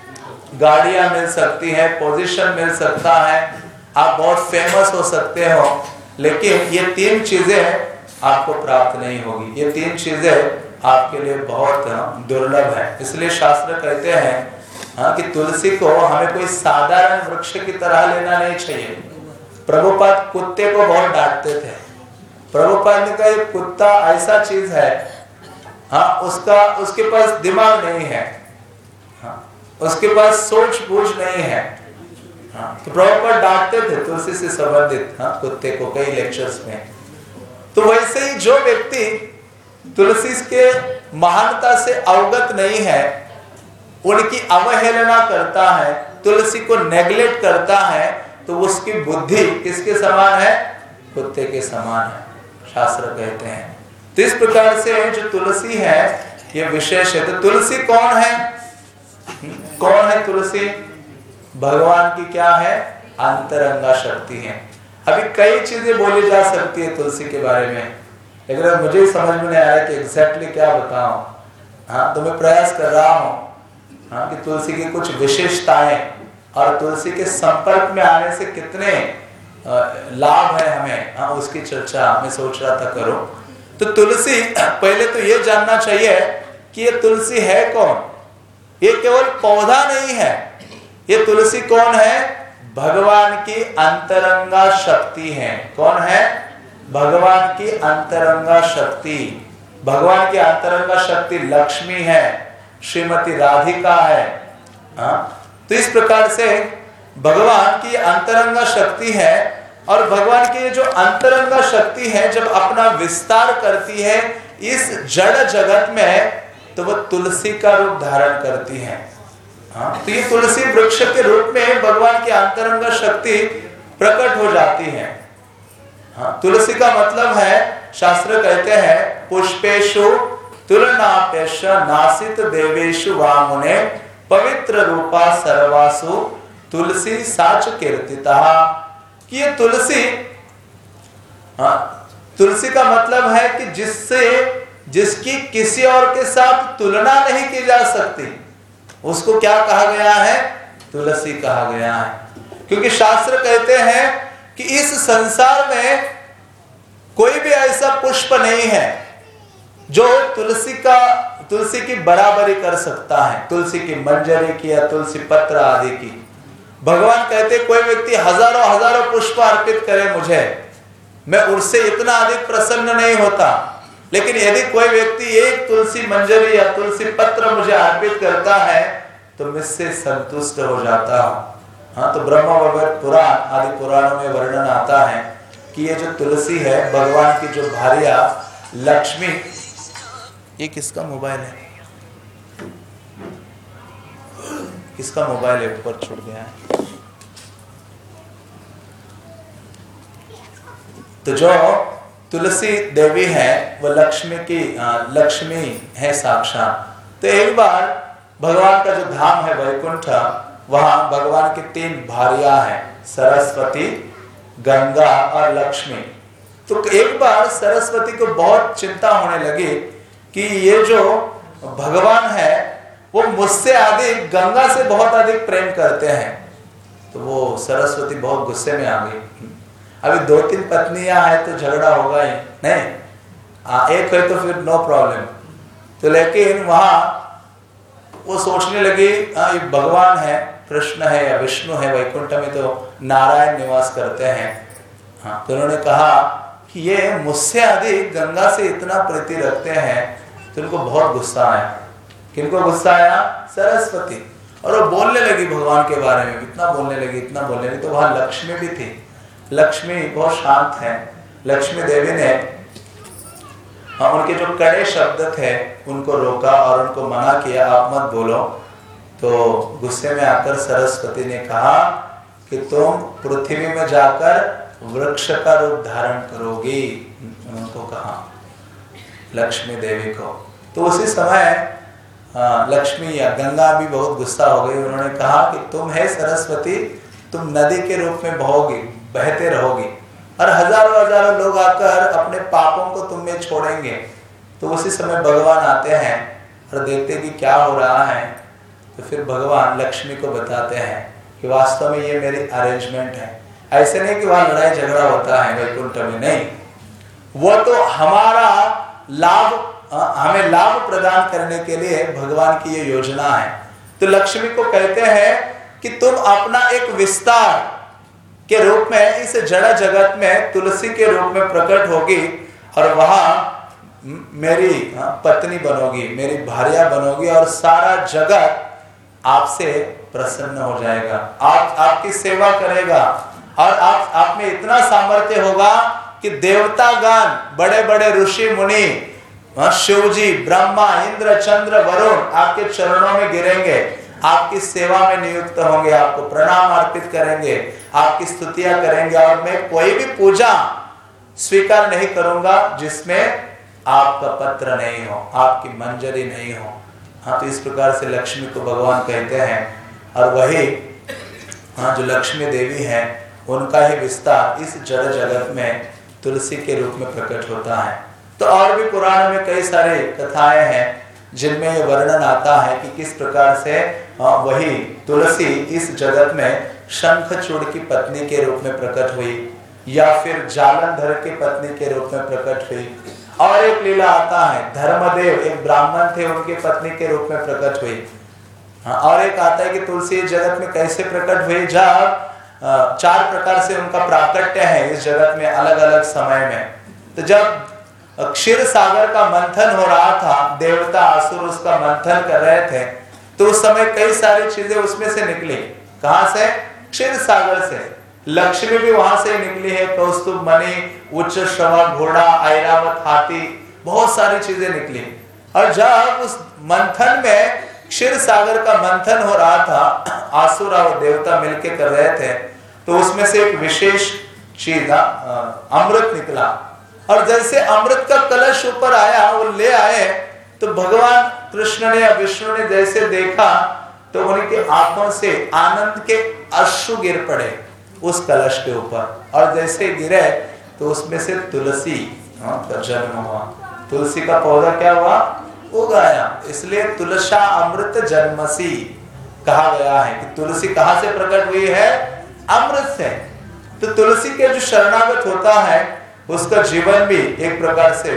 गाड़ियां मिल सकती हैं, पोजीशन मिल सकता है, आप बहुत फेमस हो सकते हो, लेकिन ये तीन चीजें आपको प्राप्त नहीं होगी। ये तीन चीजें आपके लिए बहुत दुर्लभ है। इसलिए शास्त्र कहते हैं हाँ, कि तुलसी को हमें कोई साधारण वृक्ष की तरह लेना नहीं चाहिए। प्रभुपाद कुत्ते को बहुत डांटते थे। प्रभुपाद ने कहा ये कुत्ता ऐसा चीज है, हाँ, उसका उसके पास दिमाग नहीं है, हाँ, उसके पास सोच बूझ नहीं है। हाँ, तो प्रभुपाद डांटते थे तुलसी से संबंधित हाँ, कुत्ते को कई लेक्चर्स में। तो वैसे ही जो व्यक्ति तुलसी के महानता से अवगत नहीं है, उनकी अवहेलना करता है, तुलसी को नेग्लेक्ट करता है, तो उसकी बुद्धि किसके समान है? कुत्ते के समान है, शास्त्र कहते हैं। तो इस प्रकार से जो तुलसी है ये विशेष है। तो तुलसी कौन है? कौन है तुलसी? भगवान की क्या है? अंतरंगा शक्ति है। अभी कई चीजें बोली जा सकती है तुलसी के बारे में, लेकिन मुझे समझ में नहीं आ रहा कि एग्जैक्टली क्या बताऊं। हाँ, तो मैं प्रयास कर रहा हूँ हाँ, कि तुलसी की कुछ विशेषताएं और तुलसी के संपर्क में आने से कितने लाभ है हमें, हाँ, उसकी चर्चा मैं सोच रहा था करूं। तो तुलसी, पहले तो ये जानना चाहिए कि ये तुलसी है कौन। ये केवल पौधा नहीं है, ये तुलसी कौन है? भगवान की अंतरंगा शक्ति है। कौन है? भगवान की अंतरंगा शक्ति। भगवान की अंतरंगा शक्ति लक्ष्मी है, श्रीमती राधिका है। हाँ? तो इस प्रकार से भगवान की अंतरंगा शक्ति है और भगवान की जो अंतरंगा शक्ति है जब अपना विस्तार करती है इस जड़ जगत में, तो वह तुलसी का रूप धारण करती है। हाँ? तो ये तुलसी वृक्ष के रूप में भगवान की अंतरंगा शक्ति प्रकट हो जाती है। हाँ? तुलसी का मतलब है, शास्त्र कहते हैं पुष्पेशु तुलनापेश नासित देवेशु वामुने पवित्र रूपा सर्वासु तुलसी साच कीर्तिता। कि ये तुलसी, हाँ, तुलसी का मतलब है कि जिससे जिसकी किसी और के साथ तुलना नहीं की जा सकती, उसको क्या कहा गया है? तुलसी कहा गया है। क्योंकि शास्त्र कहते हैं कि इस संसार में कोई भी ऐसा पुष्प नहीं है जो तुलसी का तुलसी की बराबरी कर सकता है, तुलसी की मंजरी की या तुलसी पत्र आदि की। भगवान कहते कोई व्यक्ति हजारों हजारों पुष्प अर्पित करे मुझे, मैं उससे इतना अधिक प्रसन्न नहीं होता, लेकिन यदि कोई व्यक्ति एक तुलसी मंजरी या तुलसी पत्र मुझे अर्पित करता है तो मुझसे संतुष्ट हो जाता हूँ। हाँ, तो ब्रह्म वैवर्त पुराण आदि पुराणों में वर्णन आता है कि ये जो तुलसी है भगवान की जो भार्या लक्ष्मी। ये किसका मोबाइल है? किसका मोबाइल है? ऊपर छूट गया है। तो जो तुलसी देवी है वो लक्ष्मी की लक्ष्मी है साक्षात। तो एक बार भगवान का जो धाम है वैकुंठ, वहां भगवान की तीन भार्या हैं, सरस्वती, गंगा और लक्ष्मी। तो एक बार सरस्वती को बहुत चिंता होने लगी कि ये जो भगवान है वो मुझसे अधिक गंगा से बहुत अधिक प्रेम करते हैं। तो वो सरस्वती बहुत गुस्से में आ गई। अभी दो तीन पत्नियां हैं तो झगड़ा होगा ही नहीं, आ, एक है तो फिर नो प्रॉब्लम। तो लेकिन वहां वो सोचने लगी ये भगवान है, कृष्ण है या विष्णु है, वैकुंठ में तो नारायण निवास करते हैं। हाँ, तो उन्होंने कहा कि ये मुझसे अधिक गंगा से इतना प्रीति रखते हैं। तो उनको बहुत गुस्सा आया। किनको गुस्सा आया? सरस्वती। और वो बोलने लगी भगवान के बारे में, इतना बोलने लगी इतना बोलने लगी। तो वहां लक्ष्मी भी थी। लक्ष्मी बहुत शांत है। लक्ष्मी देवी ने हाँ, उनके जो कड़े शब्द थे उनको रोका और उनको मना किया, आप मत बोलो। तो गुस्से में आकर सरस्वती ने कहा कि तुम पृथ्वी में जाकर वृक्ष का रूप धारण करोगी, उनको कहा लक्ष्मी देवी को। तो उसी समय हाँ, लक्ष्मी या गंगा भी बहुत गुस्सा हो गई। उन्होंने कहा कि तुम है सरस्वती, तुम नदी के रूप में बहोगी, बहते रहोगी और हजारों हजारों लोग आकर अपने पापों को तुम में छोड़ेंगे। तो उसी समय भगवान आते हैं और देखते कि क्या हो रहा है। तो फिर भगवान लक्ष्मी को बताते हैं कि वास्तव में ये मेरी अरेंजमेंट है। ऐसे नहीं कि वहां लड़ाई झगड़ा होता है वैकुंठ में, नहीं, वो तो हमारा लाभ, हमें लाभ प्रदान करने के लिए भगवान की ये योजना है। तो लक्ष्मी को कहते हैं कि तुम अपना एक विस्तार के रूप में इस जड़ जगत में तुलसी के रूप में प्रकट होगी और वहां मेरी पत्नी बनोगी, मेरी भार्या बनोगी और सारा जगत आपसे प्रसन्न हो जाएगा, आप आपकी सेवा करेगा और आप आप में इतना सामर्थ्य होगा कि देवतागण, बड़े बड़े ऋषि मुनि, शिव जी, ब्रह्मा, इंद्र, चंद्र, वरुण आपके चरणों में गिरेंगे, आपकी सेवा में नियुक्त होंगे, आपको प्रणाम अर्पित करेंगे, आपकी स्तुतियां करेंगे और मैं कोई भी पूजा स्वीकार नहीं करूंगा जिसमें आपका पत्र नहीं हो, आपकी मंजरी नहीं हो। हाँ, तो इस प्रकार से लक्ष्मी को भगवान कहते हैं और वही हाँ जो लक्ष्मी देवी है उनका ही विस्तार इस जड़ जगत में तुलसी के रूप में प्रकट होता है। तो और भी पुराण में कई सारे कथाएं हैं जिनमें ये वर्णन आता है कि किस प्रकार से वही तुलसी इस जगत में शंखचूड़ की पत्नी के रूप में प्रकट हुई या फिर जालंधर की पत्नी के रूप में प्रकट हुई। और एक लीला आता है, धर्मदेव एक ब्राह्मण थे, उनकी पत्नी के रूप में प्रकट हुई। और एक आता है कि तुलसी इस जगत में कैसे प्रकट हुई, जब चार प्रकार से उनका प्राकट्य है इस जगत में अलग अलग समय में। तो जब क्षीर सागर का मंथन हो रहा था, देवता असुर उसका मंथन कर रहे थे, तो उस समय कई सारी चीजें उसमें से निकली। कहां से? क्षीर सागर से। लक्ष्मी भी वहां से निकली है, कौस्तुभ मणि, उच्च श्रवा घोड़ा, ऐरावत हाथी, बहुत सारी चीजें निकली। और जब उस मंथन में क्षीर सागर का मंथन हो रहा था, आसुर और देवता मिलकर कर रहे थे, तो उसमें से एक विशेष चीज अमृत निकला। और जैसे अमृत का कलश ऊपर आया, वो ले आए, तो भगवान कृष्ण ने विष्णु ने जैसे देखा तो उनकी आंखों से आनंद के अश्रु गिर पड़े उस कलश के ऊपर। और जैसे गिरे तो उसमें से तुलसी का जन्म हुआ। तुलसी का पौधा क्या हुआ? उगाया। इसलिए तुलसा अमृत जन्मसी कहा गया है कि तुलसी कहां से प्रकट हुई है? अमृत से। तो तुलसी के जो शरणागत होता है उसका जीवन भी एक प्रकार से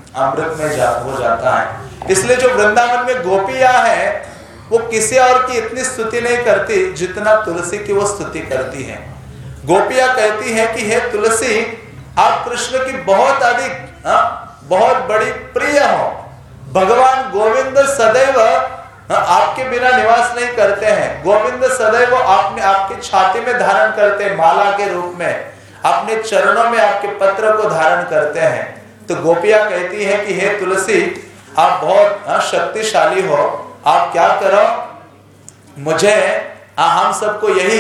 अमृत में जा, हो जाता है। इसलिए जो वृंदावन में गोपियां हैं वो किसी और की इतनी स्तुति नहीं करती जितना तुलसी की वो स्तुति करती है। गोपियां कहती हैं कि हे तुलसी, आप कृष्ण की बहुत अधिक हा? बहुत बड़ी प्रिय हो। भगवान गोविंद सदैव हा? आपके बिना निवास नहीं करते हैं। गोविंद सदैव आपने आपके छाती में धारण करते हैं, माला के रूप में अपने चरणों में आपके पत्र को धारण करते हैं। तो गोपियां कहती हैं कि हे तुलसी, आप बहुत शक्तिशाली हो, आप क्या करो, मुझे हम सबको यही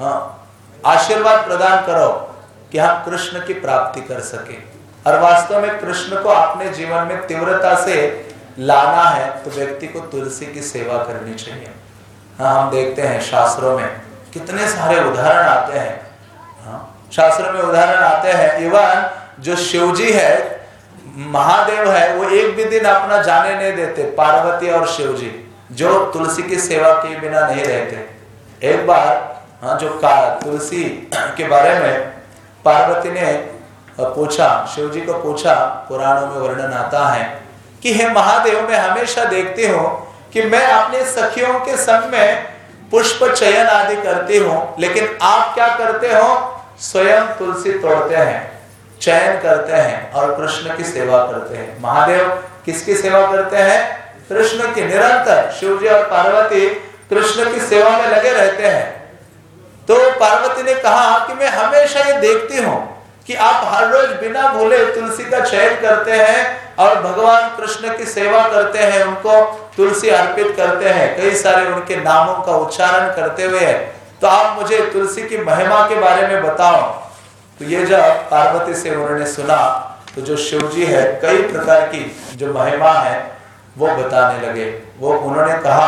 आशीर्वाद प्रदान करो कि हम कृष्ण की प्राप्ति कर सके। और वास्तव में कृष्ण को अपने जीवन में तीव्रता से लाना है तो व्यक्ति को तुलसी की सेवा करनी चाहिए। हाँ, हम देखते हैं शास्त्रों में कितने सारे उदाहरण आते हैं। हाँ, शास्त्रों में उदाहरण आते हैं। इवन जो शिवजी है, महादेव है, वो एक भी दिन अपना जाने नहीं देते। पार्वती और शिवजी जो तुलसी की सेवा के बिना नहीं रहते। एक बार हाँ, जो का तुलसी के बारे में पार्वती ने पूछा, शिवजी को पूछा, पुराणों में वर्णन आता है कि हे महादेव, मैं हमेशा देखती हूँ कि मैं अपने सखियों के संग में पुष्प चयन आदि करती हूँ, लेकिन आप क्या करते हो, स्वयं तुलसी तोड़ते हैं, चयन करते हैं और कृष्ण की सेवा करते हैं। महादेव किसकी सेवा करते हैं? कृष्ण की। निरंतर शिवजी और पार्वती कृष्ण की सेवा में लगे रहते हैं। तो पार्वती ने कहा कि मैं हमेशा ये देखती हूँ कि आप हर रोज बिना भूले तुलसी का चयन करते हैं और भगवान कृष्ण की सेवा करते हैं, उनको तुलसी अर्पित करते हैं, कई सारे उनके नामों का उच्चारण करते हुए। तो आप मुझे तुलसी की महिमा के बारे में बताओ। तो ये जब पार्वती से उन्होंने सुना तो जो शिवजी है कई प्रकार की जो महिमा है वो बताने लगे। वो उन्होंने कहा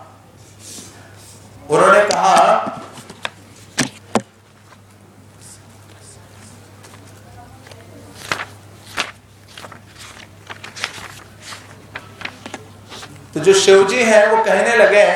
उन्होंने कहा तो जो शिवजी हैं वो कहने लगे,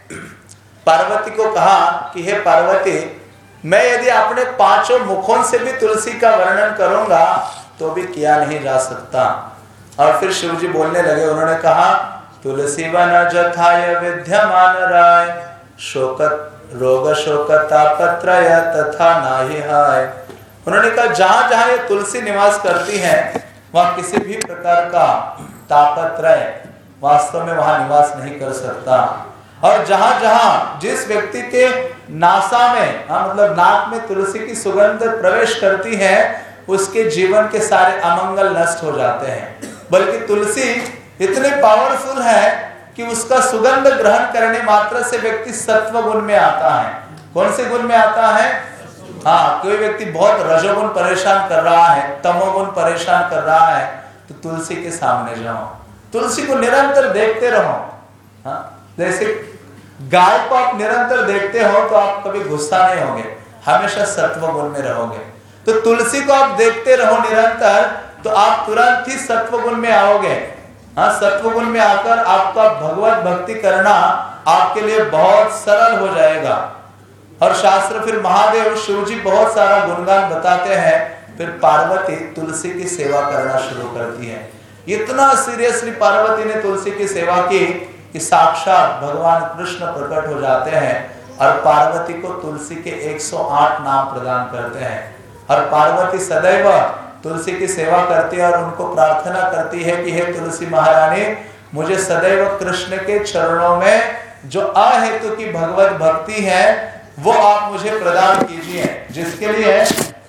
पार्वती को कहा कि हे पार्वती, मैं यदि अपने पांचों मुखों से भी तुलसी का वर्णन करूंगा तो भी किया नहीं जा सकता। और फिर शिवजी बोलने लगे, उन्होंने कहा तुलसी वन जथाय विद्यमान राय, शोकत रोग शोकतापत्रय तथा नाहि हाय। उन्होंने कहा जहां जहां ये तुलसी निवास करती है वहां किसी भी प्रकार का तापत्रय वास्तव में वहां निवास नहीं कर सकता। और जहां जहां जिस व्यक्ति के नासा में हाँ मतलब नाक में तुलसी की सुगंध प्रवेश करती है उसके जीवन के सारे अमंगल नष्ट हो जाते हैं। बल्कि तुलसी इतने पावरफुल है कि उसका सुगंध ग्रहण करने मात्र से व्यक्ति सत्व गुण में आता है। कौन से गुण में आता है? हाँ, कोई व्यक्ति बहुत रजोगुण परेशान कर रहा है, तमोगुण परेशान कर रहा है, तो तुलसी के सामने जाओ, तुलसी को निरंतर देखते रहो। हाँ, जैसे गाय को आप निरंतर देखते हो तो आप कभी गुस्सा नहीं होगे, हमेशा सत्व गुण में रहोगे। तो तुलसी को आप देखते रहो निरंतर तो आप तुरंत ही सत्व गुण में आओगे। हाँ, सत्व गुण में आकर आपका भगवत भक्ति करना आपके लिए बहुत सरल हो जाएगा। और शास्त्र फिर महादेव शिवजी बहुत सारा गुणगान बताते हैं। फिर पार्वती तुलसी की सेवा करना शुरू करती है। इतना सीरियसली पार्वती ने तुलसी की सेवा की कि साक्षात भगवान कृष्ण प्रकट हो जाते हैं और पार्वती को तुलसी के एक सौ आठ नाम प्रदान करते हैं। और पार्वती सदैव तुलसी की सेवा करती है और उनको प्रार्थना करती है कि हे तुलसी महारानी, मुझे सदैव कृष्ण के चरणों में जो अहेतु की भगवत भक्ति है वो आप मुझे प्रदान कीजिए, जिसके लिए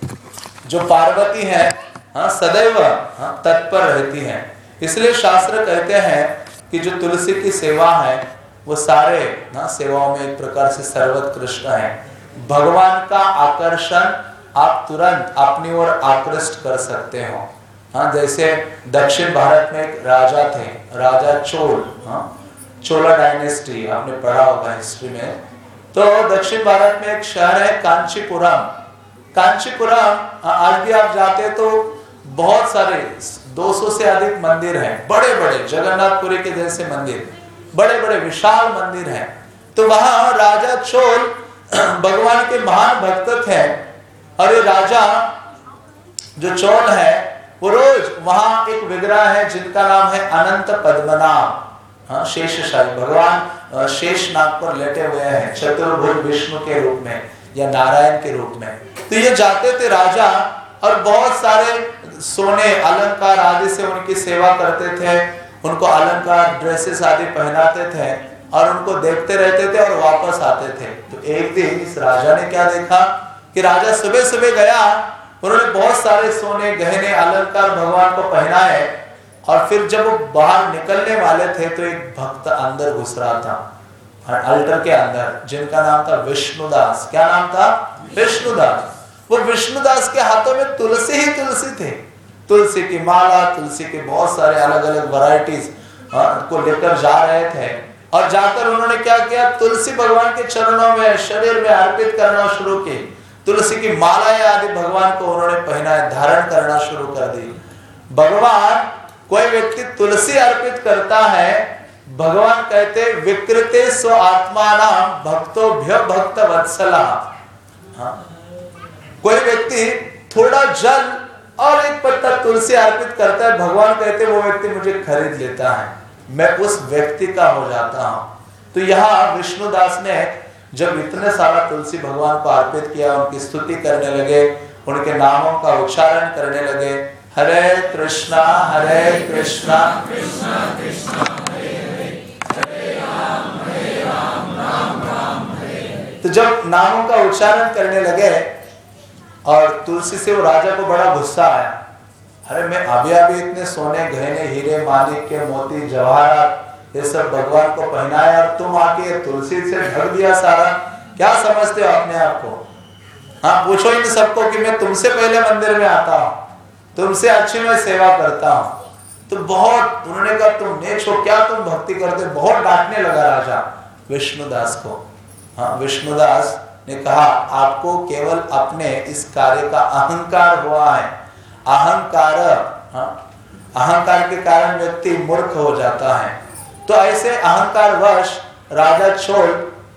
जो पार्वती है हाँ सदैव हाँ तत्पर रहती है। इसलिए शास्त्र कहते हैं कि जो तुलसी की सेवा है वो सारे हाँ सेवाओं में एक प्रकार से सर्वोत्कृष्ट है। भगवान का आकर्षण आप तुरंत अपनी ओर आकृष्ट कर सकते हो। हाँ, जैसे दक्षिण भारत में एक राजा थे, राजा चोल, हाँ चोला डायनेस्टी, आपने पढ़ा होगा हिस्ट्री में। तो दक्षिण भारत में एक शहर है कांचीपुरम। कांचीपुरम आज भी आप जाते तो बहुत सारे दो सौ से अधिक मंदिर हैं, बड़े बड़े जगन्नाथपुरी के जैसे मंदिर, बड़े बड़े विशाल मंदिर हैं। तो वहां राजा चोल भगवान के महान भक्त थे। और ये राजा जो चोल है वो रोज रोज वहां एक विग्रह है जिनका नाम है अनंत पद्मनाभ, हाँ, शेषशायी भगवान शेष नाग पर लेटे हुए हैं चतुर्भुज विष्णु के रूप में या नारायण के रूप में। तो ये जाते थे राजा और बहुत सारे सोने अलंकार आदि से उनकी सेवा करते थे, उनको अलंकार ड्रेसेस आदि पहनाते थे और उनको देखते रहते थे और वापस आते थे। तो एक दिन इस राजा ने क्या देखा कि राजा सुबह सुबह गया, उन्होंने बहुत सारे सोने गहने अलंकार भगवान को पहनाए और फिर जब वो बाहर निकलने वाले थे तो एक भक्त अंदर घुस रहा था अल्टर के अंदर, जिनका नाम था विष्णुदास। क्या नाम था? विष्णुदास। वो विष्णुदास के हाथों में तुलसी ही तुलसी थे, तुलसी की माला, तुलसी के बहुत सारे अलग अलग वैरायटीज को लेकर जा रहे थे और जाकर उन्होंने क्या किया, तुलसी भगवान के चरणों में शरीर में अर्पित करना शुरू की। तुलसी की मालाएं आदि भगवान को उन्होंने पहनाए, धारण करना शुरू कर दी। भगवान कोई व्यक्ति तुलसी अर्पित करता है, भगवान कहते विकृते स्व आत्मानां भक्तोभ्य भक्त वत्सला। हाँ? कोई व्यक्ति थोड़ा जल और एक पत्ता तुलसी अर्पित करता है, भगवान कहते वो व्यक्ति मुझे खरीद लेता है, मैं उस व्यक्ति का हो जाता हूं। तो यहाँ विष्णुदास ने जब इतने सारा तुलसी भगवान को अर्पित किया, उनकी स्तुति करने लगे, उनके नामों का उच्चारण करने लगे, हरे कृष्णा हरे कृष्णा कृष्णा कृष्णा हरे हरे, हरे राम हरे राम राम राम हरे। तो जब नामों का उच्चारण करने लगे और तुलसी से वो राजा को बड़ा गुस्सा आया, अरे मैं अभी अभी इतने सोने गहने हीरे मानिक के मोती जवाहरात ये सब भगवान को पहनाया और तुम आके तुलसी से ढक दिया सारा, क्या समझते हो अपने आप को? हाँ, पूछो इन सबको कि मैं तुमसे पहले मंदिर में आता हूँ, तुमसे अच्छी मैं सेवा करता हूँ। तो बहुत उन्होंने कहा तुम नीच हो, क्या तुम भक्ति करते, बहुत डांटने लगा राजा विष्णुदास को। हाँ, विष्णुदास ने कहा आपको केवल अपने इस कार्य का अहंकार हुआ है, अहंकार, हाँ, अहंकार के कारण व्यक्ति मूर्ख हो जाता है। तो ऐसे अहंकार वश राजा छोड़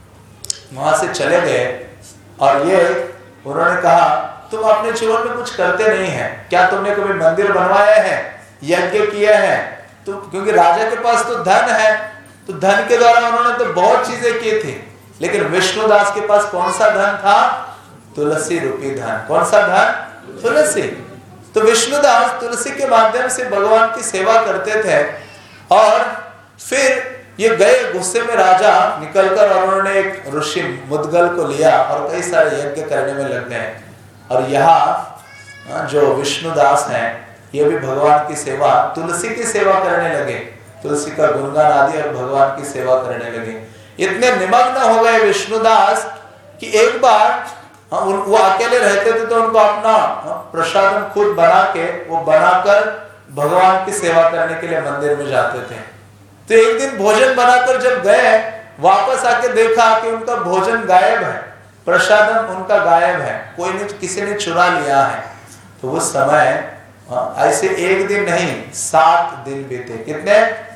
वहां से चले गए और ये उन्होंने कहा तुम अपने जीवन में कुछ करते नहीं है, क्या तुमने कभी मंदिर बनवाया है, यज्ञ किया है? तो क्योंकि राजा के पास तो धन है, तो धन के द्वारा उन्होंने तो बहुत चीजें की थी, लेकिन विष्णुदास के पास कौन सा धन था? तुलसी रूपी धन। कौन सा धन? तुलसी। तो विष्णुदास तुलसी के माध्यम से भगवान की सेवा करते थे और फिर ये गए गुस्से में राजा निकलकर और उन्होंने एक ऋषि मुद्गल को लिया और कई सारे यज्ञ करने में लग गए। और यहाँ जो विष्णुदास हैं ये भी भगवान की सेवा, तुलसी की सेवा करने लगे, तुलसी का गुणगान आदि और भगवान की सेवा करने लगे। इतने निमग्न हो गए विष्णुदास कि एक बार वो अकेले रहते थे तो उनको अपना प्रसादम खुद बना के वो बनाकर भगवान की सेवा करने के लिए मंदिर में जाते थे। तो एक दिन भोजन बनाकर जब गए, वापस आके देखा कि उनका भोजन गायब है, प्रसादम उनका गायब है, कोई ने किसी ने चुरा लिया है। तो उस समय ऐसे एक दिन नहीं सात दिन बीते। कितने?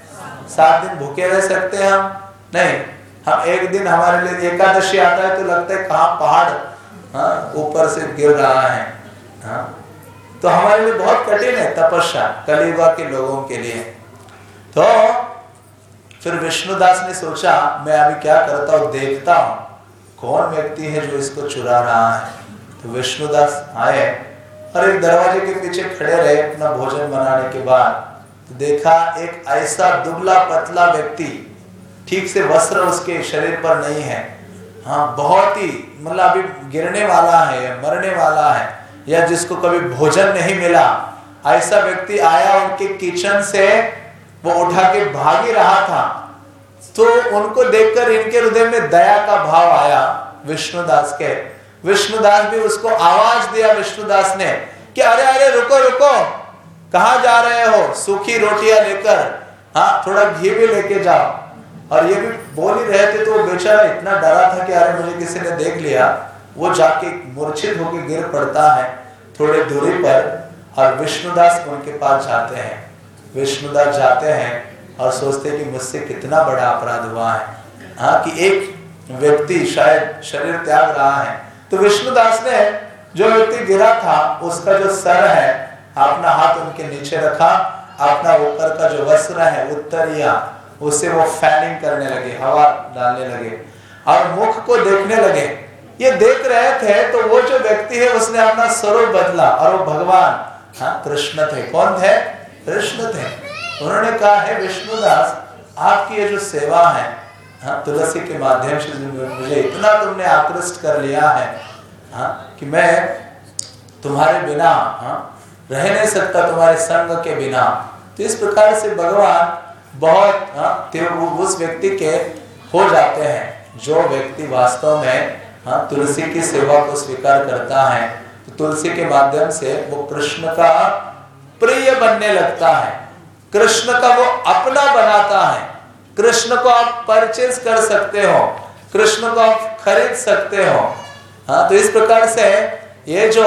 सात दिन भूखे रह सकते हैं हम? नहीं। हम एक दिन, हमारे लिए एकादशी आता है तो लगता है कहाँ पहाड़ ऊपर से गिर रहा है। हाँ? तो हमारे लिए बहुत कठिन है तपस्या कलियुग के लोगों के लिए। तो फिर विष्णुदास ने सोचा मैं अभी क्या करता हूँ, देखता हूँ कौन व्यक्ति है जो इसको चुरा रहा है। तो विष्णुदास आए और एक दरवाजे के पीछे खड़े रहे अपना भोजन बनाने के बाद। तो देखा एक ऐसा दुबला पतला व्यक्ति, ठीक से वस्त्र उसके शरीर पर नहीं है, हाँ बहुत ही मतलब अभी गिरने वाला है या मरने वाला है या जिसको कभी भोजन नहीं मिला, ऐसा व्यक्ति आया उनके किचन से, वो उठा के भाग ही रहा था। तो उनको देखकर इनके हृदय में दया का भाव आया विष्णुदास के। विष्णुदास भी उसको आवाज दिया विष्णुदास ने कि अरे अरे रुको रुको, कहाँ जा रहे हो? सूखी रोटियां लेकर, हाँ थोड़ा घी भी लेके जाओ। और ये भी बोल ही रहे थे तो वो बेचारा इतना डरा था कि अरे मुझे किसी ने देख लिया। वो जाके मूर्छित होकर गिर पड़ता है थोड़ी दूरी पर और विष्णुदास उनके पास जाते हैं। विष्णुदास जाते हैं और सोचते हैं कि मुझसे कितना बड़ा अपराध हुआ है, हाँ कि एक व्यक्ति शायद शरीर त्याग रहा है। तो विष्णुदास ने जो व्यक्ति गिरा था उसका जो सर है अपना हाथ उनके नीचे रखा, अपना ऊपर का जो वस्त्र है उत्तरिया उससे वो फैनिंग करने लगे, हवा डालने लगे और मुख को देखने लगे। ये देख रहे थे तो वो जो व्यक्ति है उसने अपना स्वरूप बदला और वो भगवान हाँ कृष्ण थे। कौन थे? कृष्ण थे। उन्होंने कहा है विष्णुदास, आपकी ये जो सेवा है हाँ तुलसी के माध्यम से मुझे इतना तुमने आकृष्ट कर लिया है हाँ कि मैं तुम्हारे बिना हाँ रह नहीं सकता, तुम्हारे संग के बिना। तो इस प्रकार से भगवान बहुत हाँ उस व्यक्ति के हो जाते हैं जो व्यक्ति वास्तव में हाँ तुलसी की सेवा को स्वीकार करता है। तो तुलसी के माध्यम से वो कृष्ण का प्रिय बनने लगता है, कृष्ण का वो अपना बनाता है। कृष्ण को आप परचेज कर सकते हो, कृष्ण को आप खरीद सकते हो हाँ। तो इस प्रकार से ये जो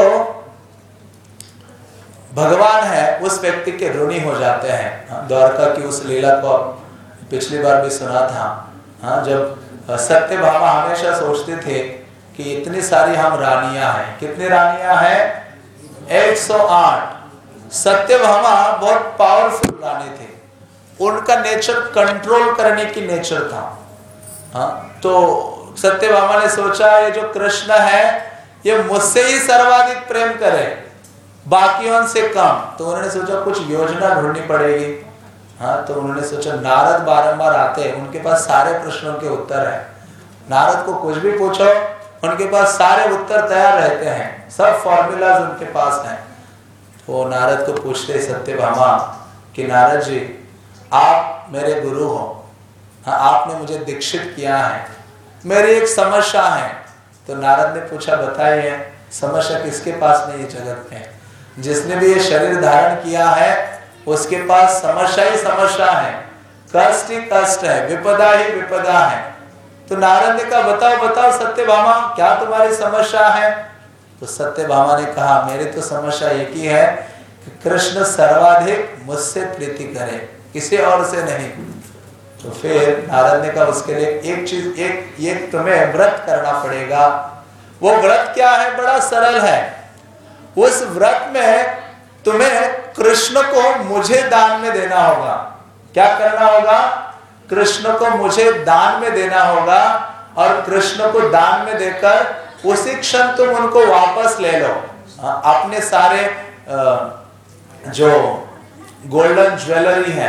भगवान है उस व्यक्ति के ऋणी हो जाते हैं। द्वारका की उस लीला को पिछली बार भी सुना था हाँ, जब सत्यभामा हमेशा सोचते थे कि इतनी सारी हम रानियां हैं। कितनी रानियां हैं? एक सौ आठ। सत्यभामा बहुत पावरफुल रानी थे, उनका नेचर कंट्रोल करने की नेचर था हाँ। तो सत्यभामा ने सोचा ये जो कृष्ण है ये मुझसे ही सर्वाधिक प्रेम करे, बाकियों से कम। तो उन्होंने सोचा कुछ योजना ढूंढनी पड़ेगी हाँ। तो उन्होंने सोचा नारद बारंबार आते हैं, उनके पास सारे प्रश्नों के उत्तर है। नारद को कुछ भी पूछो उनके पास सारे उत्तर तैयार रहते हैं, सब फॉर्मूलाज उनके पास हैं। वो नारद को पूछते सत्यभामा कि नारद जी आप मेरे गुरु हो हाँ, आपने मुझे दीक्षित किया है, मेरी एक समस्या है। तो नारद ने पूछा बताइए समस्या किसके पास नहीं है जगत में? जिसने भी ये शरीर धारण किया है उसके पास समस्या ही समस्या है, कष्ट ही कष्ट है, विपदा ही विपदा है। तो नारद ने कहा बताओ बताओ सत्यभामा क्या तुम्हारी समस्या है? तो सत्यभामा ने कहा मेरी तो समस्या एक ही है कि कृष्ण सर्वाधिक मुझसे प्रीति करे, किसी और से नहीं। तो फिर नारद ने कहा उसके लिए एक चीज एक एक तुम्हें व्रत करना पड़ेगा। वो व्रत क्या है? बड़ा सरल है। उस व्रत में तुम्हें कृष्ण को मुझे दान में देना होगा। क्या करना होगा? कृष्ण को मुझे दान में देना होगा और कृष्ण को दान में देकर उसी क्षण तुम उनको वापस ले लो। अपने सारे जो गोल्डन ज्वेलरी है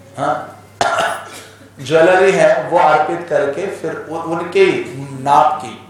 ज्वेलरी है वो अर्पित करके फिर उनके नाप की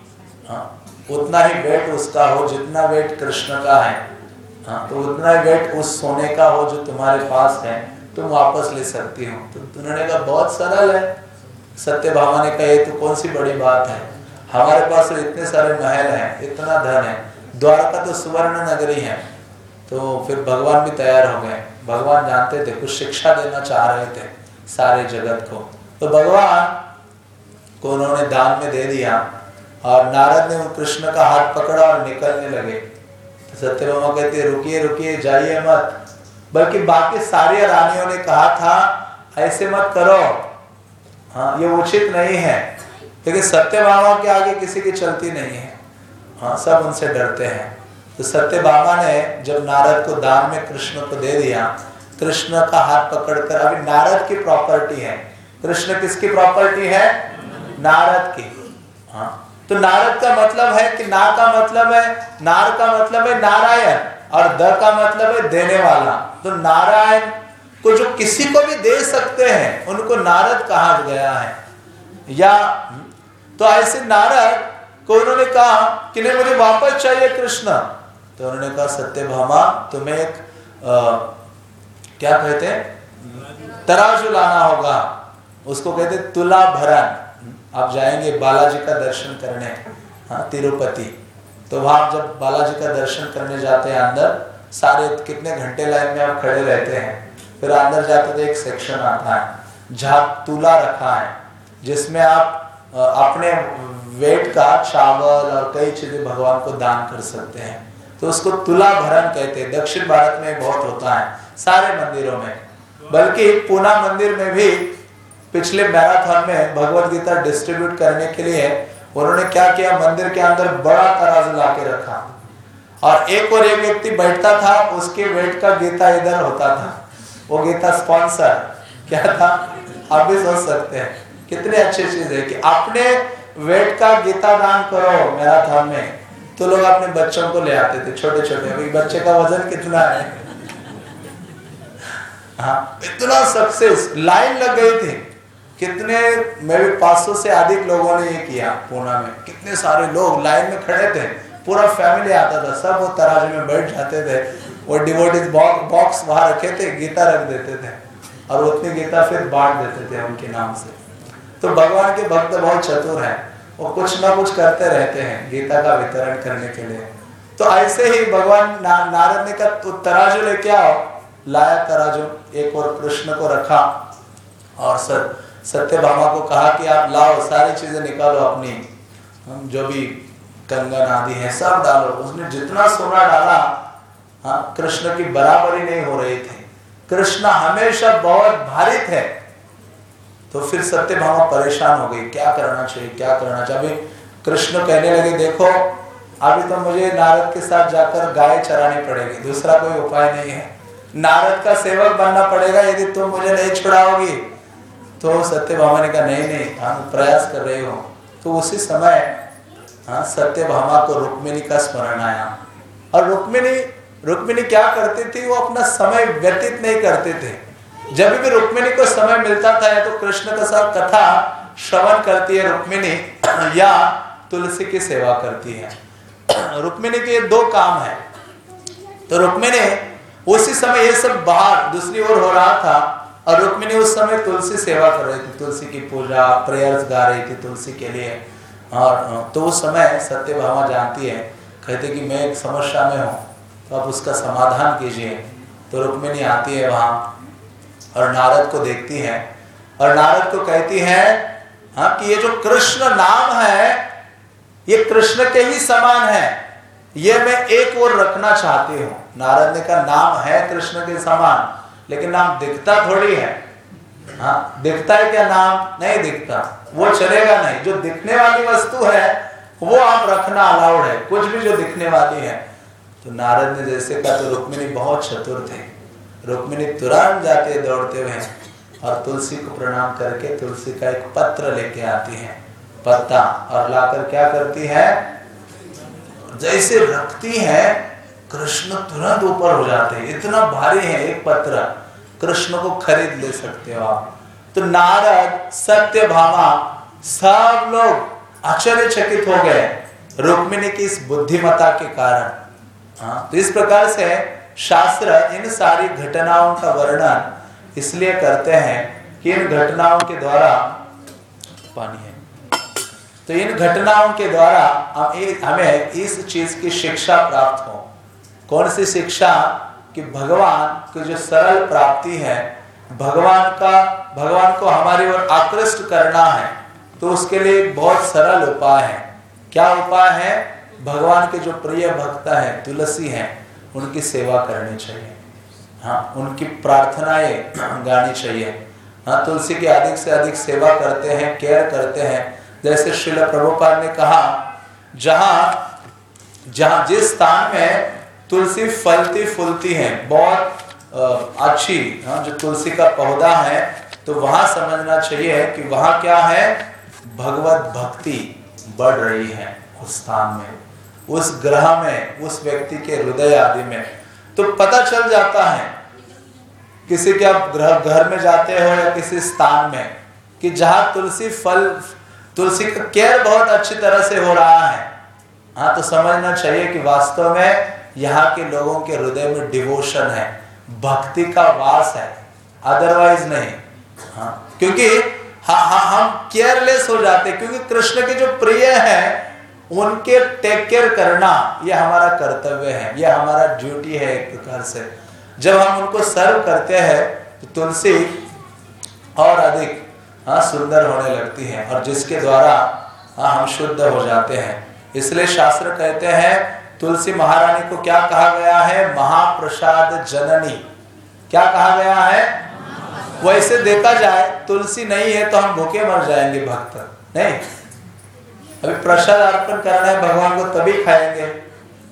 उतना ही वेट उसका हो जितना वेट कृष्ण का है हाँ, तो उतना ही वेट उस सोने का हो जो तुम्हारे पास है, तुम वापस ले सकती हो। तो उन्होंने कहा बहुत सरल है। सत्यभामा ने कहा ये तो कौन सी बड़ी बात है, हमारे पास तो इतने सारे महल हैं, इतना धन है, द्वारका तो सुवर्ण नगरी है। तो फिर भगवान भी तैयार हो गए। भगवान जानते थे कुछ शिक्षा देना चाह रहे थे सारे जगत को। तो भगवान को उन्होंने दान में दे दिया और नारद ने कृष्ण का हाथ पकड़ा और निकलने लगे। तो सत्यभामा कहते रुकिए रुकिए जाइए मत, बल्कि बाकी सारी रानियों ने कहा था ऐसे मत करो हाँ, ये उचित नहीं है। लेकिन सत्यभामा के आगे किसी की चलती नहीं है हाँ, सब उनसे डरते हैं। तो सत्यभामा ने जब नारद को दान में कृष्ण को दे दिया, कृष्ण का हाथ पकड़कर, अभी नारद की प्रॉपर्टी है, कृष्ण किसकी प्रॉपर्टी है? नारद की हाँ। तो नारद का मतलब है कि ना का मतलब है, नार का मतलब है नारायण और द का मतलब है देने वाला। तो नारायण को जो किसी को भी दे सकते हैं उनको नारद कहा गया है। या तो ऐसे नारद को उन्होंने कहा कि नहीं मुझे वापस चाहिए कृष्ण। तो उन्होंने कहा सत्यभामा तुम्हें एक आ, क्या कहते हैं तराजू लाना होगा, उसको कहते तुला भरण। आप जाएंगे बालाजी का दर्शन करने हाँ तिरुपति, तो वहां जब बालाजी का दर्शन करने जाते हैं अंदर सारे कितने घंटे लाइन में आप खड़े रहते हैं, फिर अंदर जाते तो एक सेक्शन आता है जहाँ तुला रखा है जिसमें आप अपने वेट का चावल और कई चीजें भगवान को दान कर सकते हैं। तो उसको तुला भरण कहते हैं। दक्षिण भारत में बहुत होता है सारे मंदिरों में, बल्कि पूना मंदिर में भी पिछले मैराथन में भगवत गीता डिस्ट्रीब्यूट करने के लिए उन्होंने क्या किया, मंदिर के अंदर बड़ा तराजू ला के रखा और एक और एक व्यक्ति बैठता था, उसके वेट का गीता इधर होता था। वो गीता स्पॉन्सर क्या था, आप भी सोच सकते हैं कितनी अच्छी चीज है कि अपने वेट का गीता दान करो मैराथन में। तो लोग अपने बच्चों को ले आते थे, छोटे छोटे। अभी बच्चे का वजन कितना है, हाँ, इतना सक्सेस, लाइन लग गई थी। कितने, मैं भी पाँच सौ से अधिक लोगों ने ये किया पूना में। कितने सारे लोग लाइन में खड़े थे, पूरा फैमिली आता था, सब वो तराजू में बैठ जाते थे। वो डिवोटीज बॉक्स वहां रखे थे, गीता रख देते थे और उतनी गीता फिर बांट देते थे उनके नाम से। तो भगवान के भक्त बहुत चतुर हैं, वो कुछ ना कुछ करते रहते हैं गीता का वितरण करने के लिए। तो ऐसे ही भगवान ना, नारद ने कहा तो तराजू लेके आओ, लाया तराजू, एक और कृष्ण को रखा और सर सत्यभामा को कहा कि आप लाओ, सारी चीजें निकालो अपनी, हम जो भी कंगन आदि है सब डालो। उसने जितना सोना डाला, हाँ, कृष्ण की बराबरी नहीं हो रही थी। कृष्ण हमेशा बहुत भारी थे। तो फिर सत्यभामा परेशान हो गई, क्या करना चाहिए क्या करना चाहिए। अभी कृष्ण कहने लगे देखो अभी तो मुझे नारद के साथ जाकर गाय चरानी पड़ेगी, दूसरा कोई उपाय नहीं है। नारद का सेवक बनना पड़ेगा यदि तुम मुझे नहीं छुड़ाओगी। तो सत्यभामा ने कहा नहीं नहीं, हम प्रयास कर रहे हो। तो उसी समय हाँ, सत्यभामा को रुक्मिणी का स्मरण आया। और रुक्मिणी रुक्मिणी क्या करती थी, वो अपना समय व्यतीत नहीं करते थे। जब भी रुक्मिणी को समय मिलता था या तो कृष्ण के साथ कथा श्रवण करती है रुक्मिणी, या तुलसी की सेवा करती है। रुक्मिणी के दो काम है। तो रुक्मिणी उसी समय ये सब बाहर दूसरी ओर हो रहा था और रुक्मिणी उस समय तुलसी सेवा कर रही थी, तुलसी की पूजा प्रेयर्स गा रही थी तुलसी के लिए। और तो उस समय सत्यभामा जानती है, कहते कि मैं एक समस्या में हूँ, तो आप उसका समाधान कीजिए। तो रुक्मिणी आती है वहाँ और नारद को देखती है और नारद को कहती है हाँ कि ये जो कृष्ण नाम है ये कृष्ण के ही समान है, ये मैं एक और रखना चाहती हूँ। नारद ने कहा नाम है कृष्ण के समान, लेकिन नाम दिखता थोड़ी है। हाँ, दिखता है क्या नाम? नहीं दिखता, वो चलेगा नहीं। जो दिखने वाली वस्तु है वो आप रखना अलाउड है, कुछ भी जो दिखने वाली है। तो नारद ने जैसे कहा, तो रुक्मिणी बहुत चतुर थे। रुक्मिणी तुरंत जाते दौड़ते हुए और तुलसी को प्रणाम करके तुलसी का एक पत्र लेके आती है, पत्ता, और लाकर क्या करती है, जैसे रखती है कृष्ण तुरंत ऊपर हो जाते हैं। इतना भारी है एक पत्र, कृष्ण को खरीद ले सकते हो आप। तो नारद सत्यभामा सब लोग आश्चर्यचकित हो गए रुक्मिणी की इस बुद्धिमता के कारण। हाँ, तो इस प्रकार से शास्त्र इन सारी घटनाओं का वर्णन इसलिए करते हैं कि इन घटनाओं के द्वारा पानी है तो इन घटनाओं के द्वारा हम हमें इस चीज की शिक्षा प्राप्त हो। कौन सी शिक्षा? कि भगवान की जो सरल प्राप्ति है, भगवान का भगवान को हमारी ओर आकृष्ट करना है, तो उसके लिए बहुत सरल उपाय है। क्या उपाय है? भगवान के जो प्रिय भक्त है तुलसी हैं, उनकी सेवा करनी चाहिए। हाँ, उनकी प्रार्थनाएं गानी चाहिए। हाँ, तुलसी की अधिक से अधिक सेवा करते हैं, केयर करते हैं। जैसे श्रील प्रभुपाद ने कहा, जहां जहां जिस स्थान में तुलसी फलती फूलती है, बहुत अच्छी, हाँ, जो तुलसी का पौधा है, तो वहां समझना चाहिए कि वहां क्या है, भगवत भक्ति बढ़ रही है उस स्थान में, उस ग्रह में, उस व्यक्ति के हृदय आदि में। तो पता चल जाता है किसी के आप ग्रह घर में जाते हो या किसी स्थान में, कि जहां तुलसी फल तुलसी का केयर बहुत अच्छी तरह से हो रहा है, हाँ, तो समझना चाहिए कि वास्तव में यहाँ के लोगों के हृदय में डिवोशन है, भक्ति का वास है, अदरवाइज नहीं। हाँ, क्योंकि हाँ हाँ हम केयरलेस हो जाते, क्योंकि कृष्ण के जो प्रिय है उनके टेक केयर करना ये हमारा कर्तव्य है, ये हमारा ड्यूटी है एक प्रकार से। जब हम उनको सर्व करते हैं तो तुलसी और अधिक हाँ सुंदर होने लगती है, और जिसके द्वारा हाँ हम शुद्ध हो जाते हैं। इसलिए शास्त्र कहते हैं तुलसी महारानी को क्या कहा गया है, महाप्रसाद जननी। क्या कहा गया है? वैसे देखा जाए तुलसी नहीं है तो हम भूखे मर जाएंगे भक्त, नहीं। अभी प्रसाद अर्पण करना है भगवान को तभी खाएंगे,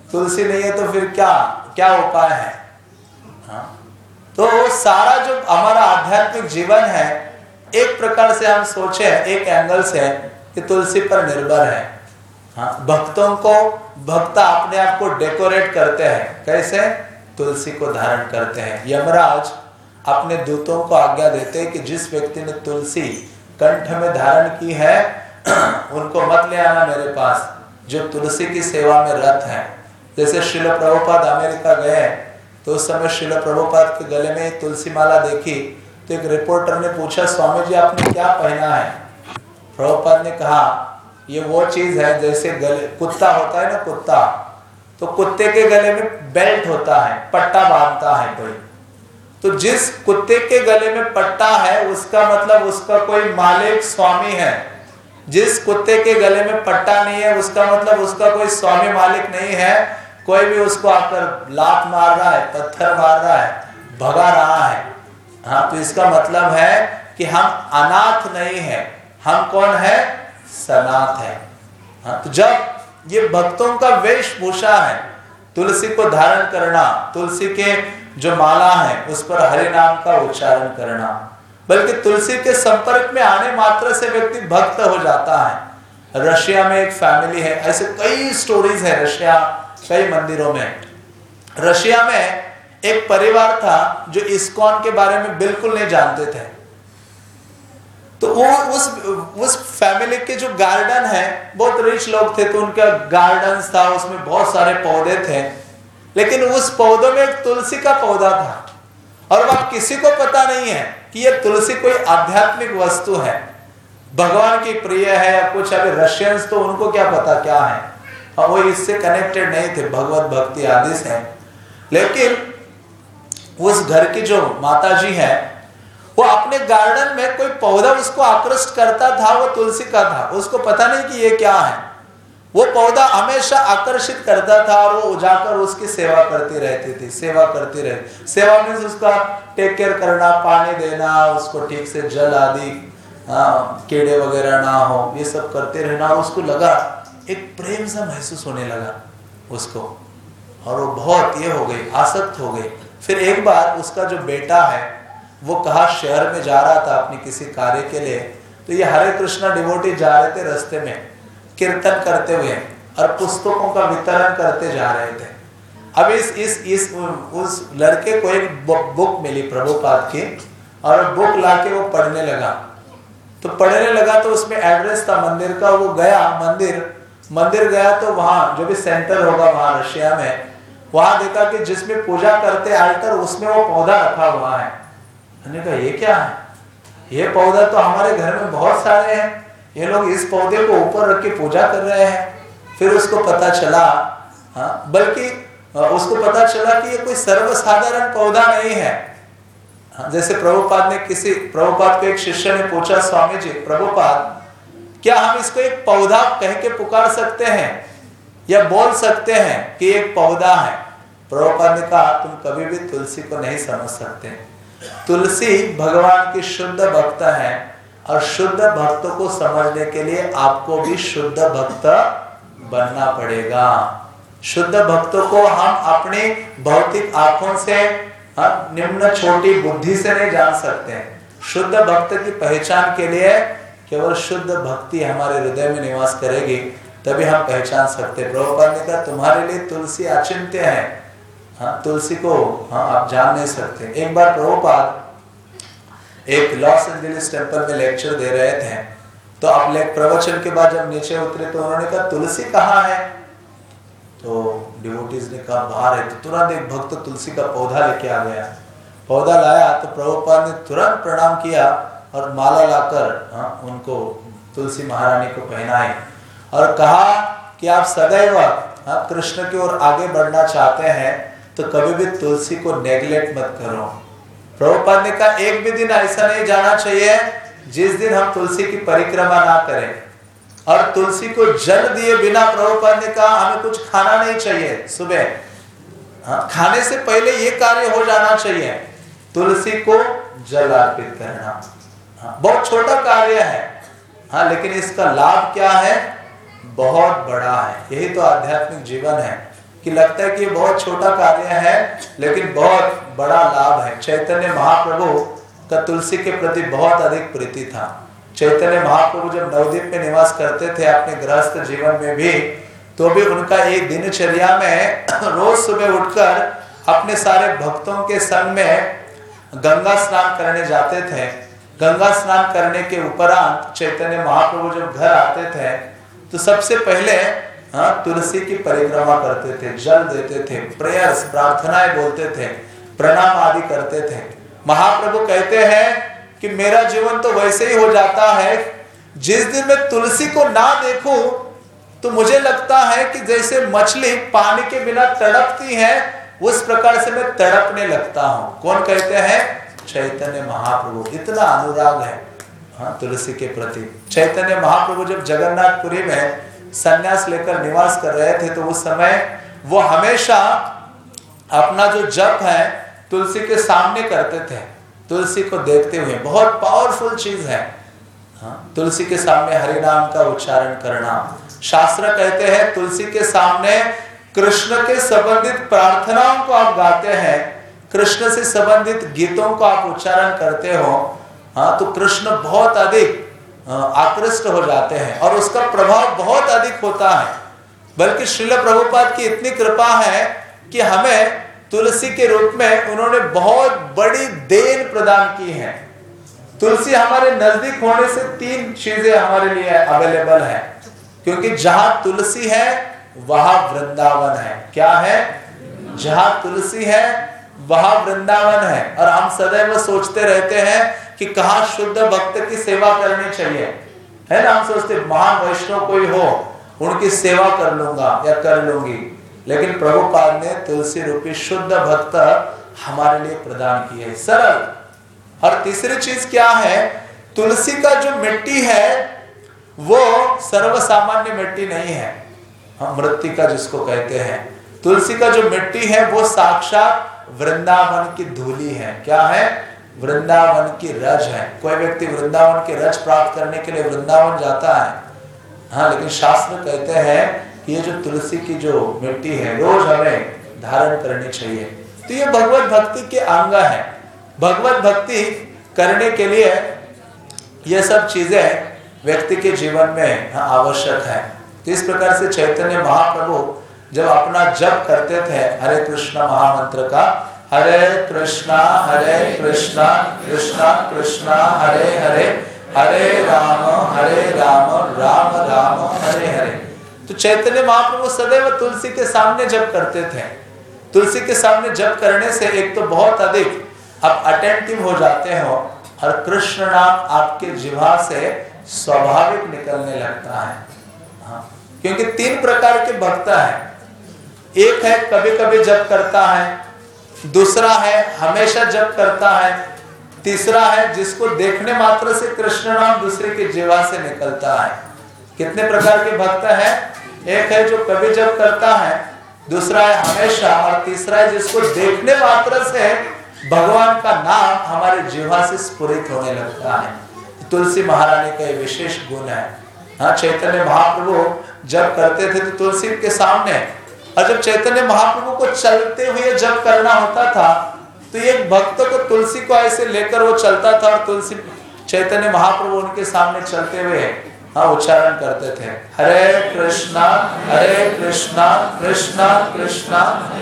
तुलसी नहीं है तो फिर क्या क्या उपाय है? हाँ? तो सारा जो हमारा आध्यात्मिक जीवन है एक प्रकार से हम सोचे, एक एंगल से कि तुलसी पर निर्भर है। हाँ? भक्तों को भक्त अपने आप को डेकोरेट करते हैं, कैसे? तुलसी को धारण करते हैं। यमराज अपने दूतों को आज्ञा देते हैं कि जिस व्यक्ति ने तुलसी कंठ में धारण की है उनको मत ले आना मेरे पास, जो तुलसी की सेवा में रत है। जैसे श्रील प्रभुपाद अमेरिका गए तो उस समय श्रील प्रभुपाद के गले में तुलसी माला देखी तो एक रिपोर्टर ने पूछा, स्वामी जी आपने क्या पहना है? प्रभुपाद ने कहा, ये वो चीज है जैसे गले कुत्ता होता है ना, कुत्ता, तो कुत्ते के गले में बेल्ट होता है, पट्टा बांधता है कोई। तो जिस कुत्ते के गले में पट्टा है उसका मतलब उसका कोई मालिक स्वामी है। जिस कुत्ते के गले में पट्टा नहीं है उसका मतलब उसका कोई स्वामी मालिक नहीं है। कोई भी उसको आकर लात मार रहा है, पत्थर मार रहा है, भगा रहा है। हाँ, तो इसका मतलब है कि हम अनाथ नहीं है, हम कौन है? सनाथ है। हाँ, तो जब ये भक्तों का वेशभूषा है तुलसी को धारण करना, तुलसी के जो माला है उस पर हरि नाम का उच्चारण करना, बल्कि तुलसी के संपर्क में आने मात्र से व्यक्ति भक्त हो जाता है। रशिया में एक फैमिली है, ऐसे कई स्टोरीज है रशिया, कई मंदिरों में। रशिया में एक परिवार था जो इस्कॉन के बारे में बिल्कुल नहीं जानते थे। तो वो उस उस फैमिली के जो गार्डन है, बहुत रिच लोग थे तो उनका गार्डन था, उसमें बहुत सारे पौधे थे, लेकिन उस पौधों में एक तुलसी का पौधा था और वह किसी को पता नहीं है कि यह तुलसी कोई आध्यात्मिक वस्तु है, भगवान की प्रिय है या कुछ। अभी रशियंस तो उनको क्या पता क्या है, और वो इससे कनेक्टेड नहीं थे भगवत भक्ति आदि से। लेकिन उस घर की जो माताजी है वो अपने गार्डन में कोई पौधा उसको आकृष्ट करता था, वो तुलसी का था, उसको पता नहीं कि ये क्या है। वो पौधा हमेशा आकर्षित करता था और वो जाकर उसकी सेवा करती रहती थी, सेवा करती रहती। सेवा मीन्स उसका टेक केयर करना, पानी देना, उसको ठीक से जल आदि, कीड़े वगैरह ना हो, ये सब करते रहना। और उसको लगा एक प्रेम सा महसूस होने लगा उसको, और वो बहुत ये हो गई, आसक्त हो गई। फिर एक बार उसका जो बेटा है वो कहा शहर में जा रहा था अपनी किसी कार्य के लिए, तो ये हरे कृष्णा डिवोटी जा रहे थे, रास्ते में कीर्तन करते हुए और पुस्तकों का वितरण करते जा रहे थे। अब इस इस इस उस लड़के को एक बुक मिली प्रभुपाद की, और बुक लाके वो पढ़ने लगा। तो पढ़ने लगा तो उसमें एड्रेस था मंदिर का। वो गया मंदिर मंदिर गया तो वहां जो भी सेंटर होगा वहां रशिया में, वहां देखा कि जिसमें पूजा करते आल्टर, उसमें वो पौधा रखा हुआ है। मैंने कहा ये क्या है? ये पौधा तो हमारे घर में बहुत सारे हैं, ये लोग इस पौधे को ऊपर रख के पूजा कर रहे हैं। फिर उसको पता चला, हाँ, बल्कि उसको पता चला कि ये कोई सर्वसाधारण पौधा नहीं है। हाँ, जैसे प्रभुपाद ने किसी प्रभुपाद को एक शिष्य ने पूछा, स्वामी जी प्रभुपाद क्या हम इसको एक पौधा कह के पुकार सकते हैं या बोल सकते हैं कि एक पौधा है? प्रभुपाद ने कहा तुम कभी भी तुलसी को नहीं समझ सकते। तुलसी भगवान की शुद्ध भक्त है, और शुद्ध भक्तों को समझने के लिए आपको भी शुद्ध भक्त बनना पड़ेगा। शुद्ध भक्तों को हम अपनी भौतिक आंखों से, निम्न छोटी बुद्धि से नहीं जान सकते। शुद्ध भक्त की पहचान के लिए केवल शुद्ध भक्ति हमारे हृदय में निवास करेगी, तभी हम पहचान सकते। प्रभुपाद ने कहा तुम्हारे लिए तुलसी अचिंत्य है, हाँ, तुलसी को हाँ आप जान नहीं सकते। एक बार प्रभुपाद एक लॉस एंजलिस टेम्पल में लेक्चर दे रहे थे, तो अब प्रवचन के बाद जब नीचे उतरे तो उन्होंने कहा तुलसी कहाँ है? तो डिवोटीज ने कहा बाहर है। तो तुरंत एक भक्त तुलसी का पौधा लेके आ गया। पौधा लाया तो प्रभुपाद ने तुरंत प्रणाम किया और माला लाकर हाँ, उनको तुलसी महारानी को पहनाई और कहा कि आप सदैव हाँ, कृष्ण की ओर आगे बढ़ना चाहते हैं तो कभी भी तुलसी को नेग्लेक्ट मत करो। प्रभुपाद ने कहा एक भी दिन ऐसा नहीं जाना चाहिए जिस दिन हम तुलसी की परिक्रमा ना करें, और तुलसी को जल दिए बिना प्रभुपाद ने कहा हमें कुछ खाना नहीं चाहिए सुबह। हाँ, खाने से पहले ये कार्य हो जाना चाहिए, तुलसी को जल अर्पित करना। हाँ, बहुत छोटा कार्य है, हाँ, लेकिन इसका लाभ क्या है? बहुत बड़ा है। यही तो आध्यात्मिक जीवन है। कि लगता है कि ये बहुत छोटा कार्य है लेकिन बहुत बड़ा लाभ है। चैतन्य महाप्रभु का तुलसी के प्रति बहुत अधिक प्रीति था। चैतन्य महाप्रभु जब नवद्वीप में निवास करते थे अपने गृहस्थ जीवन में भी, तो भी उनका एक दिनचर्या में रोज सुबह उठकर अपने सारे भक्तों के संग में गंगा स्नान करने जाते थे। गंगा स्नान करने के उपरांत चैतन्य महाप्रभु जब घर आते थे तो सबसे पहले हाँ तुलसी की परिक्रमा करते थे, जल देते थे, प्रेयर्स प्रार्थनाएं बोलते थे, प्रणाम आदि करते थे। महाप्रभु कहते हैं कि मेरा जीवन तो वैसे ही हो जाता है, जिस दिन मैं तुलसी को ना देखूं तो मुझे लगता है कि जैसे मछली पानी के बिना तड़पती है उस प्रकार से मैं तड़पने लगता हूं। कौन कहते हैं? चैतन्य महाप्रभु। इतना अनुराग है हाँ तुलसी के प्रति। चैतन्य महाप्रभु जब जगन्नाथपुरी में संन्यास लेकर निवास कर रहे थे तो उस समय वो हमेशा अपना जो जप है तुलसी के सामने करते थे, तुलसी को देखते हुए। बहुत पावरफुल चीज है हाँ, तुलसी के सामने हरि नाम का उच्चारण करना। शास्त्र कहते हैं तुलसी के सामने कृष्ण के संबंधित प्रार्थनाओं को आप गाते हैं, कृष्ण से संबंधित गीतों को आप उच्चारण करते हो हाँ, तो कृष्ण बहुत अधिक आकृष्ट हो जाते हैं और उसका प्रभाव बहुत अधिक होता है। बल्कि श्रील प्रभुपाद की इतनी कृपा है कि हमें तुलसी के रूप में उन्होंने बहुत बड़ी देन प्रदान की है। तुलसी हमारे नजदीक होने से तीन चीजें हमारे लिए अवेलेबल है, क्योंकि जहां तुलसी है वहां वृंदावन है। क्या है? जहां तुलसी है वहां वृंदावन है। और हम सदैव सोचते रहते हैं कि कहाँ शुद्ध भक्त की सेवा करनी चाहिए, है ना। हम सोचते महान वैष्णव कोई हो उनकी सेवा कर लूंगा या कर लूंगी, लेकिन प्रभुपाद ने तुलसी रूपी शुद्ध भक्त हमारे लिए प्रदान की है, सरल। और तीसरी चीज क्या है? तुलसी का जो मिट्टी है वो सर्वसामान्य मिट्टी नहीं है, हम मृत्तिका जिसको कहते हैं। तुलसी का जो मिट्टी है वो साक्षात वृंदावन की धूली है। क्या है? वृंदावन की रज है। कोई व्यक्ति वृंदावन की रज प्राप्त करने के लिए वृंदावन जाता है हाँ, लेकिन शास्त्र कहते हैं कि ये जो तुलसी की जो मिट्टी है रोज हमें धारण करनी चाहिए। तो ये भगवत भक्ति के अंग है। भगवत भक्ति करने के लिए ये सब चीजें व्यक्ति के जीवन में आवश्यक है। तो इस प्रकार से चैतन्य महाप्रभु जब अपना जप करते थे हरे कृष्णा महामंत्र का, हरे कृष्णा हरे कृष्णा कृष्णा कृष्णा हरे हरे, हरे राम हरे राम राम राम हरे हरे, तो चैतन्य महाप्रभु सदैव तुलसी के सामने जप करते थे। तुलसी के सामने जप करने से एक तो बहुत अधिक आप अटेंटिव हो जाते हो और कृष्ण नाम आपके जिह्वा से स्वाभाविक निकलने लगता है हाँ। क्योंकि तीन प्रकार के भक्त हैं। एक है कभी कभी जप करता है, दूसरा है हमेशा जप करता है, तीसरा है जिसको देखने मात्र से कृष्ण नाम दूसरे के जिह्वा से निकलता है। कितने प्रकार के भक्त हैं? एक है जो कभी जप करता है, दूसरा है हमेशा, और तीसरा है जिसको देखने मात्र से भगवान का नाम हमारे जिह्वा से स्फुरित होने लगता है। तुलसी महारानी का ये विशेष गुण है हाँ। चैतन्य महाप्रभु जब करते थे तो तुलसी के सामने, और जब चैतन्य महाप्रभु को चलते हुए जब करना होता था तो एक भक्त को तुलसी को ऐसे लेकर वो चलता था और तुलसी चैतन्य महाप्रभु उनके सामने चलते हुए हाँ उच्चारण करते थे, हरे कृष्णा हरे कृष्णा कृष्णा कृष्णा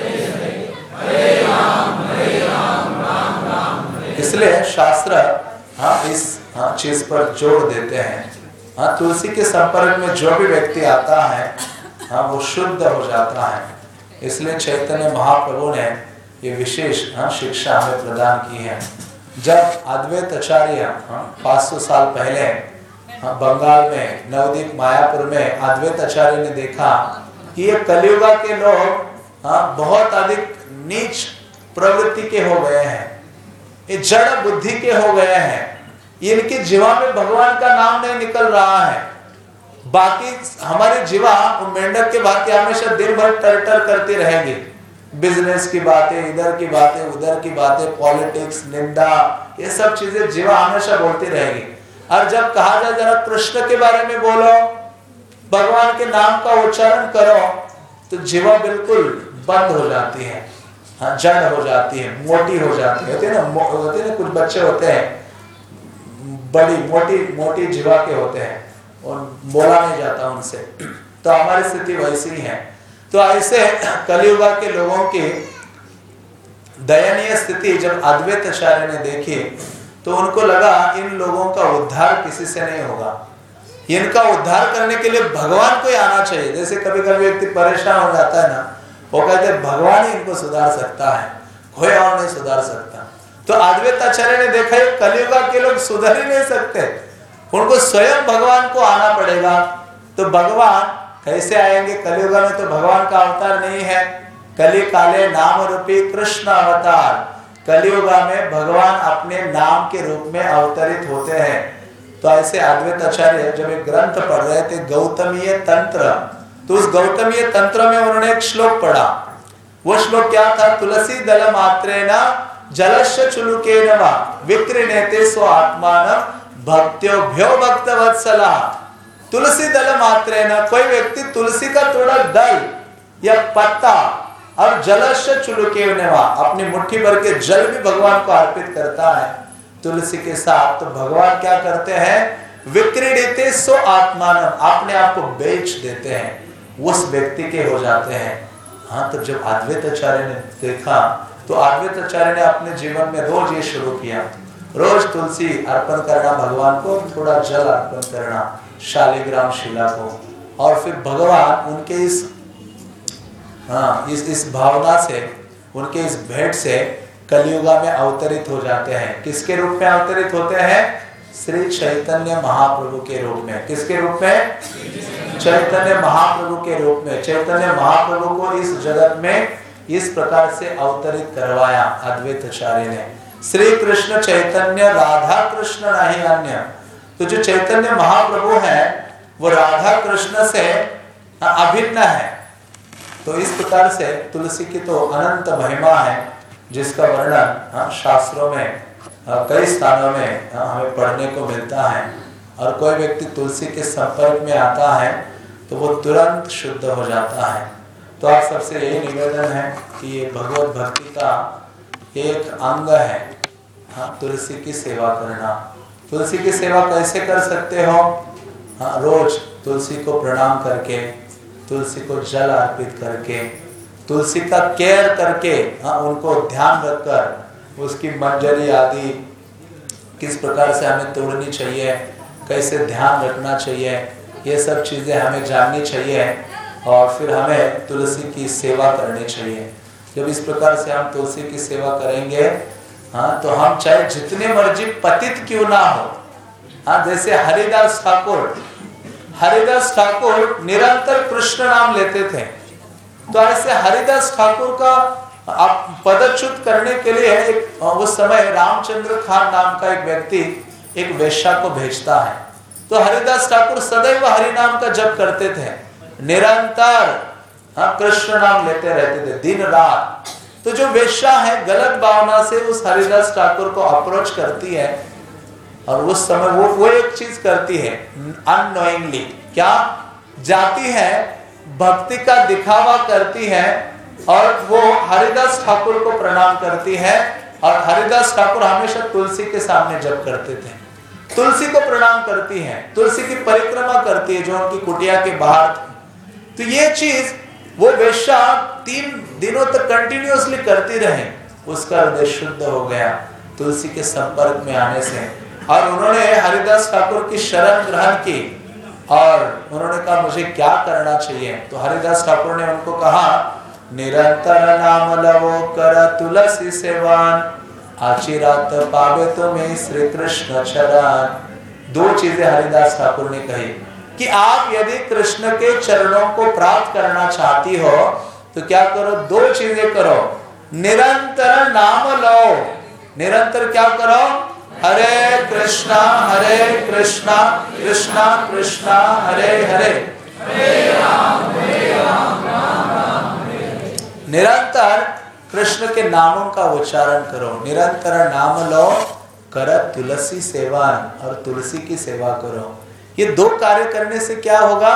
हरे राम हरे राम राम राम। इसलिए शास्त्र हाँ इस हाँ चीज पर जोर देते हैं हाँ। तुलसी के संपर्क में जो भी व्यक्ति आता है हाँ वो शुद्ध हो जाता है। इसलिए चैतन्य महाप्रभु ने ये विशेष हाँ शिक्षा हमें प्रदान की है। जब अद्वैत आचार्य हाँ पाँच सौ साल पहले हाँ बंगाल में नवद्वीप मायापुर में अद्वैत आचार्य ने देखा कि ये कलियुगा के लोग हाँ बहुत अधिक नीच प्रवृत्ति के हो गए हैं, ये जड़ बुद्धि के हो गए हैं, इनके जीवा में भगवान का नाम नहीं निकल रहा है। बाकी हमारी जीवा मेंढक के भांति हमेशा दिन भर टर टर करती रहेगी, बिजनेस की बातें, इधर की बातें, उधर की बातें, पॉलिटिक्स, निंदा, ये सब चीजें जीवा हमेशा बोलती रहेगी। और जब कहा जाए जरा कृष्ण के बारे में बोलो, भगवान के नाम का उच्चारण करो, तो जीवा बिल्कुल बंद हो जाती है, हाँ, जड़ हो जाती है, मोटी हो जाती है। होते हैं ना, होते हैं ना कुछ बच्चे होते हैं बड़ी मोटी मोटी जीवा के होते हैं और बोला नहीं जाता उनसे, तो हमारी स्थिति वैसी ही है। तो ऐसे कलियुग के लोगों की दयनीय स्थिति जब अद्वैत आचार्य ने देखी तो उनको लगा इन लोगों का उद्धार किसी से नहीं होगा, इनका उद्धार करने के लिए भगवान को ही आना चाहिए। जैसे कभी कभी व्यक्ति परेशान हो जाता है ना, वो कहते हैं भगवान ही इनको सुधार सकता है, कोई और नहीं सुधार सकता। तो अद्वैत आचार्य ने देखा ये कलियुग के लोग सुधर ही नहीं सकते, उनको स्वयं भगवान को आना पड़ेगा। तो भगवान कैसे आएंगे? कलियुग में तो भगवान का अवतार नहीं है, कलि काले नाम रूपी कृष्ण अवतार। कलियुग में भगवान अपने नाम के रूप में अवतरित होते हैं। तो ऐसे अद्वैत आचार्य जब एक ग्रंथ पढ़ रहे थे गौतमीय तंत्र, तो उस गौतमीय तंत्र में उन्होंने एक श्लोक पढ़ा। वो श्लोक क्या था? तुलसी दल मात्रेण जलस्य चुलुकेन वा विक्रीणेते स्व आत्मान भक्त्योभ्यो भक्तवत्सला। तुलसी दल मात्रेण, कोई व्यक्ति तुलसी का थोड़ा दल या पत्ता और जलस्य चुलुकेन वा, अपनी मुट्ठी भर के जल भी भगवान को अर्पित करता है तुलसी के साथ। तो भगवान क्या करते हैं? विक्रीणेते स्व आत्मान, अपने आप को बेच देते हैं, उस व्यक्ति के हो जाते हैं। हाँ, तो जब अद्वैत आचार्य ने देखा तो अद्वैत आचार्य ने अपने जीवन में रोज ये शुरू किया, रोज तुलसी अर्पण करना भगवान को, थोड़ा जल अर्पण करना शालिग्राम शिला को, और फिर भगवान उनके इस हाँ इस इस भावना से, उनके इस भेंट से कलियुगा में अवतरित हो जाते हैं। किसके रूप में अवतरित होते हैं? श्री चैतन्य महाप्रभु के रूप में। किसके रूप में? चैतन्य महाप्रभु के रूप में। चैतन्य महाप्रभु को इस जगत में इस प्रकार से अवतरित करवाया अद्वैत आचार्य ने। श्री कृष्ण चैतन्य राधा कृष्ण नहीं अन्य। तो जो चैतन्य महाप्रभु है वो राधा कृष्ण से अभिन्न है। तो इस प्रकार से तुलसी की तो अनंत महिमा है, जिसका वर्णन शास्त्रों में कई स्थानों में हमें पढ़ने को मिलता है। और कोई व्यक्ति तुलसी के संपर्क में आता है तो वो तुरंत शुद्ध हो जाता है। तो आप सबसे यही निवेदन है कि ये भगवत भक्ति का एक अंग है, हाँ, तुलसी की सेवा करना। तुलसी की सेवा कैसे कर सकते हो? हाँ, रोज तुलसी को प्रणाम करके, तुलसी को जल अर्पित करके, तुलसी का केयर करके, हाँ, उनको ध्यान रखकर उसकी मंजरी आदि किस प्रकार से हमें तोड़नी चाहिए, कैसे ध्यान रखना चाहिए, ये सब चीज़ें हमें जाननी चाहिए। और फिर हमें तुलसी की सेवा करनी चाहिए। जब इस प्रकार से हम तुलसी की सेवा करेंगे, हाँ, तो हम चाहे जितने मर्जी पतित क्यों ना हो, हाँ, जैसे हरिदास ठाकुर हरिदास ठाकुर निरंतर कृष्ण नाम लेते थे। तो ऐसे हरिदास ठाकुर का आप पदच्युत करने के लिए एक उस समय रामचंद्र खान नाम का एक व्यक्ति एक वेश्या को भेजता है। तो हरिदास ठाकुर सदैव हरि नाम का जप करते थे, निरंतर, हाँ, कृष्ण नाम लेते रहते थे दिन रात। तो जो वेश्या है गलत भावना से उस हरिदास ठाकुर को अप्रोच करती है और उस समय वो वो एक चीज करती है अननोइंगली, क्या जाती है, भक्ति का दिखावा करती है और वो हरिदास ठाकुर को प्रणाम करती है। और हरिदास ठाकुर हमेशा तुलसी के सामने जप करते थे, तुलसी को प्रणाम करती है, तुलसी की परिक्रमा करती है जो उनकी कुटिया के बाहर थी। तो ये चीज वो वेश्या तीन दिनों तक कंटिन्यूअसली करती रहे, उसका हृदय शुद्ध हो गया तुलसी के संपर्क में आने से। और उन्होंने हरिदास ठाकुर की शरण ग्रहण की और उन्होंने कहा मुझे क्या करना चाहिए। तो हरिदास ठाकुर ने उनको कहा निरंतर नाम लवो कर तुलसी सेवान, आचिरात पावे तुम्हें श्री कृष्ण चरण। दो चीजें हरिदास ठाकुर ने कही कि आप यदि कृष्ण के चरणों को प्राप्त करना चाहती हो तो क्या करो? दो चीजें करो, निरंतर नाम लो। निरंतर क्या करो? हरे कृष्णा हरे कृष्णा कृष्णा कृष्णा हरे हरे, हरे राम हरे राम राम राम हरे। निरंतर कृष्ण के नामों का उच्चारण करो, निरंतर नाम लो, कर तुलसी सेवा और तुलसी की सेवा करो। ये दो कार्य करने से क्या होगा?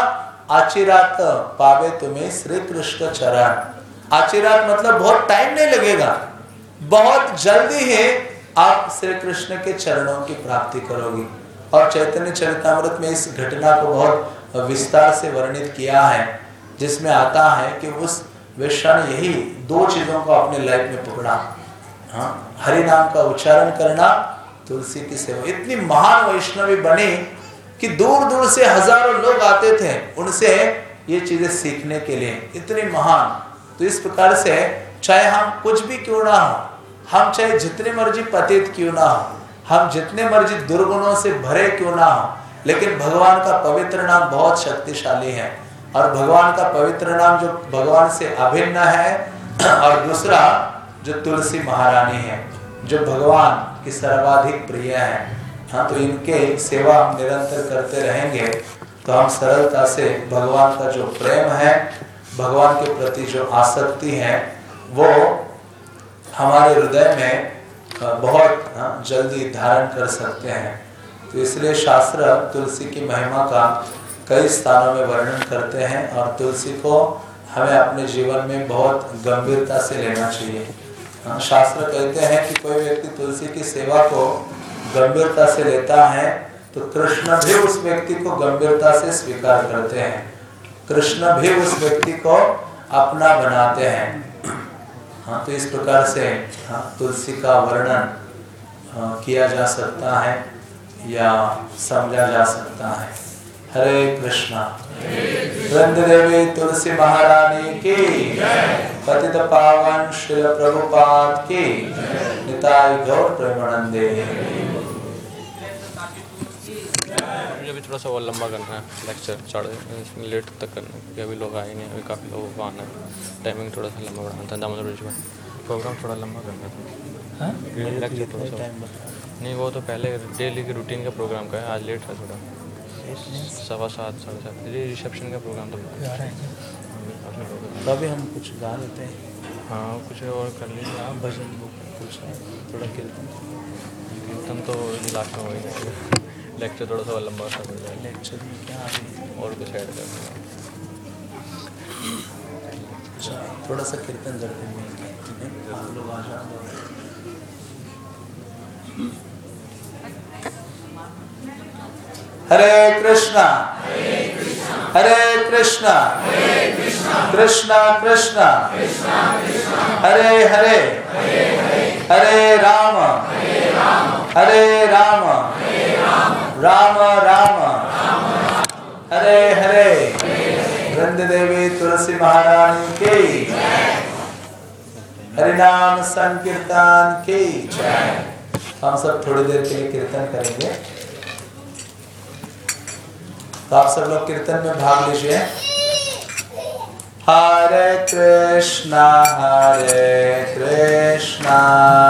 आचिरात पावे तुम्हें श्री कृष्ण चरण। आचिरात मतलब बहुत टाइम नहीं लगेगा, बहुत जल्दी ही आप श्री कृष्ण के चरणों की प्राप्ति करोगी। और चैतन्य चरितामृत में इस घटना को बहुत विस्तार से वर्णित किया है, जिसमें आता है कि उस वेश्या ने यही दो चीजों को अपने लाइफ में पकड़ा, हाँ, हरि नाम का उच्चारण करना, तुलसी की सेवा। इतनी महान वैष्णवी बनी कि दूर दूर से हजारों लोग आते थे उनसे ये चीजें सीखने के लिए, इतनी महान। तो इस प्रकार से चाहे हम कुछ भी क्यों ना हो, हम चाहे जितने मर्जी पतित क्यों ना हो, हम जितने मर्जी दुर्गुणों से भरे क्यों ना हो, लेकिन भगवान का पवित्र नाम बहुत शक्तिशाली है। और भगवान का पवित्र नाम जो भगवान से अभिन्न है, और दूसरा जो तुलसी महारानी है, जो भगवान की सर्वाधिक प्रिय है। हाँ, तो इनके सेवा हम निरंतर करते रहेंगे तो हम सरलता से भगवान का जो प्रेम है, भगवान के प्रति जो आसक्ति है, वो हमारे हृदय में बहुत हाँ, जल्दी धारण कर सकते हैं। तो इसलिए शास्त्र तुलसी की महिमा का कई स्थानों में वर्णन करते हैं, और तुलसी को हमें अपने जीवन में बहुत गंभीरता से लेना चाहिए। हाँ, शास्त्र कहते हैं कि कोई व्यक्ति तुलसी की सेवा को गंभीरता से लेता है तो कृष्ण भी उस व्यक्ति को गंभीरता से स्वीकार करते हैं, कृष्ण भी उस व्यक्ति को अपना बनाते हैं। हाँ, तो इस प्रकार से हाँ, तुलसी का वर्णन हाँ, किया जा सकता है या समझा जा सकता है। हरे कृष्णा। वृंद देवी तुलसी महारानी की, पतित पावन श्रील प्रभुपाद की, निताई गौर प्रेमानंदे। अभी थोड़ा सा और लंबा करना है लेक्चर, साढ़े इसमें लेट तक करना है क्योंकि अभी लोग आए नहीं, अभी काफ़ी लोगों को आना है। टाइमिंग थोड़ा सा लंबा बढ़ाना था, दामोदर ब्रिज में प्रोग्राम थोड़ा लंबा करना था। लेक्चर थोड़ा सा नहीं, वो तो पहले डेली के रूटीन का प्रोग्राम का है, आज लेट है थोड़ा, सवा सात साढ़े सात रिसेप्शन का प्रोग्राम तो अभी हम कुछ गा लेते हैं। हाँ, कुछ और कर लीजिए आप, भजन कुछ थोड़ा कीर्तन कीर्तन तो लास्ट में होगा, लेक्चर थोड़ा सा लंबा सा हो जाएगा। लेक्चर में क्या और कुछ ऐड कर थोड़ा सा कीर्तन करते हैं, आप लोग आ जाओ। हरे कृष्णा हरे कृष्णा कृष्णा कृष्णा हरे हरे हरे राम हरे राम राम राम हरे हरे। वृंद देवी तुलसी महारानी की, हरिनाम संकीर्तन की जय। हम सब थोड़ी देर के लिए कीर्तन करेंगे, तो आप सब लोग कीर्तन में भाग लीजिए। हरे कृष्णा हरे कृष्णा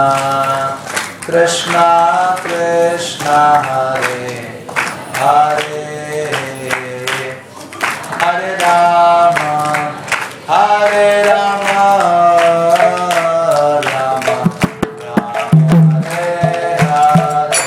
कृष्णा कृष्णा हरे हरे, हरे राम हरे राम राम राम हरे हरे।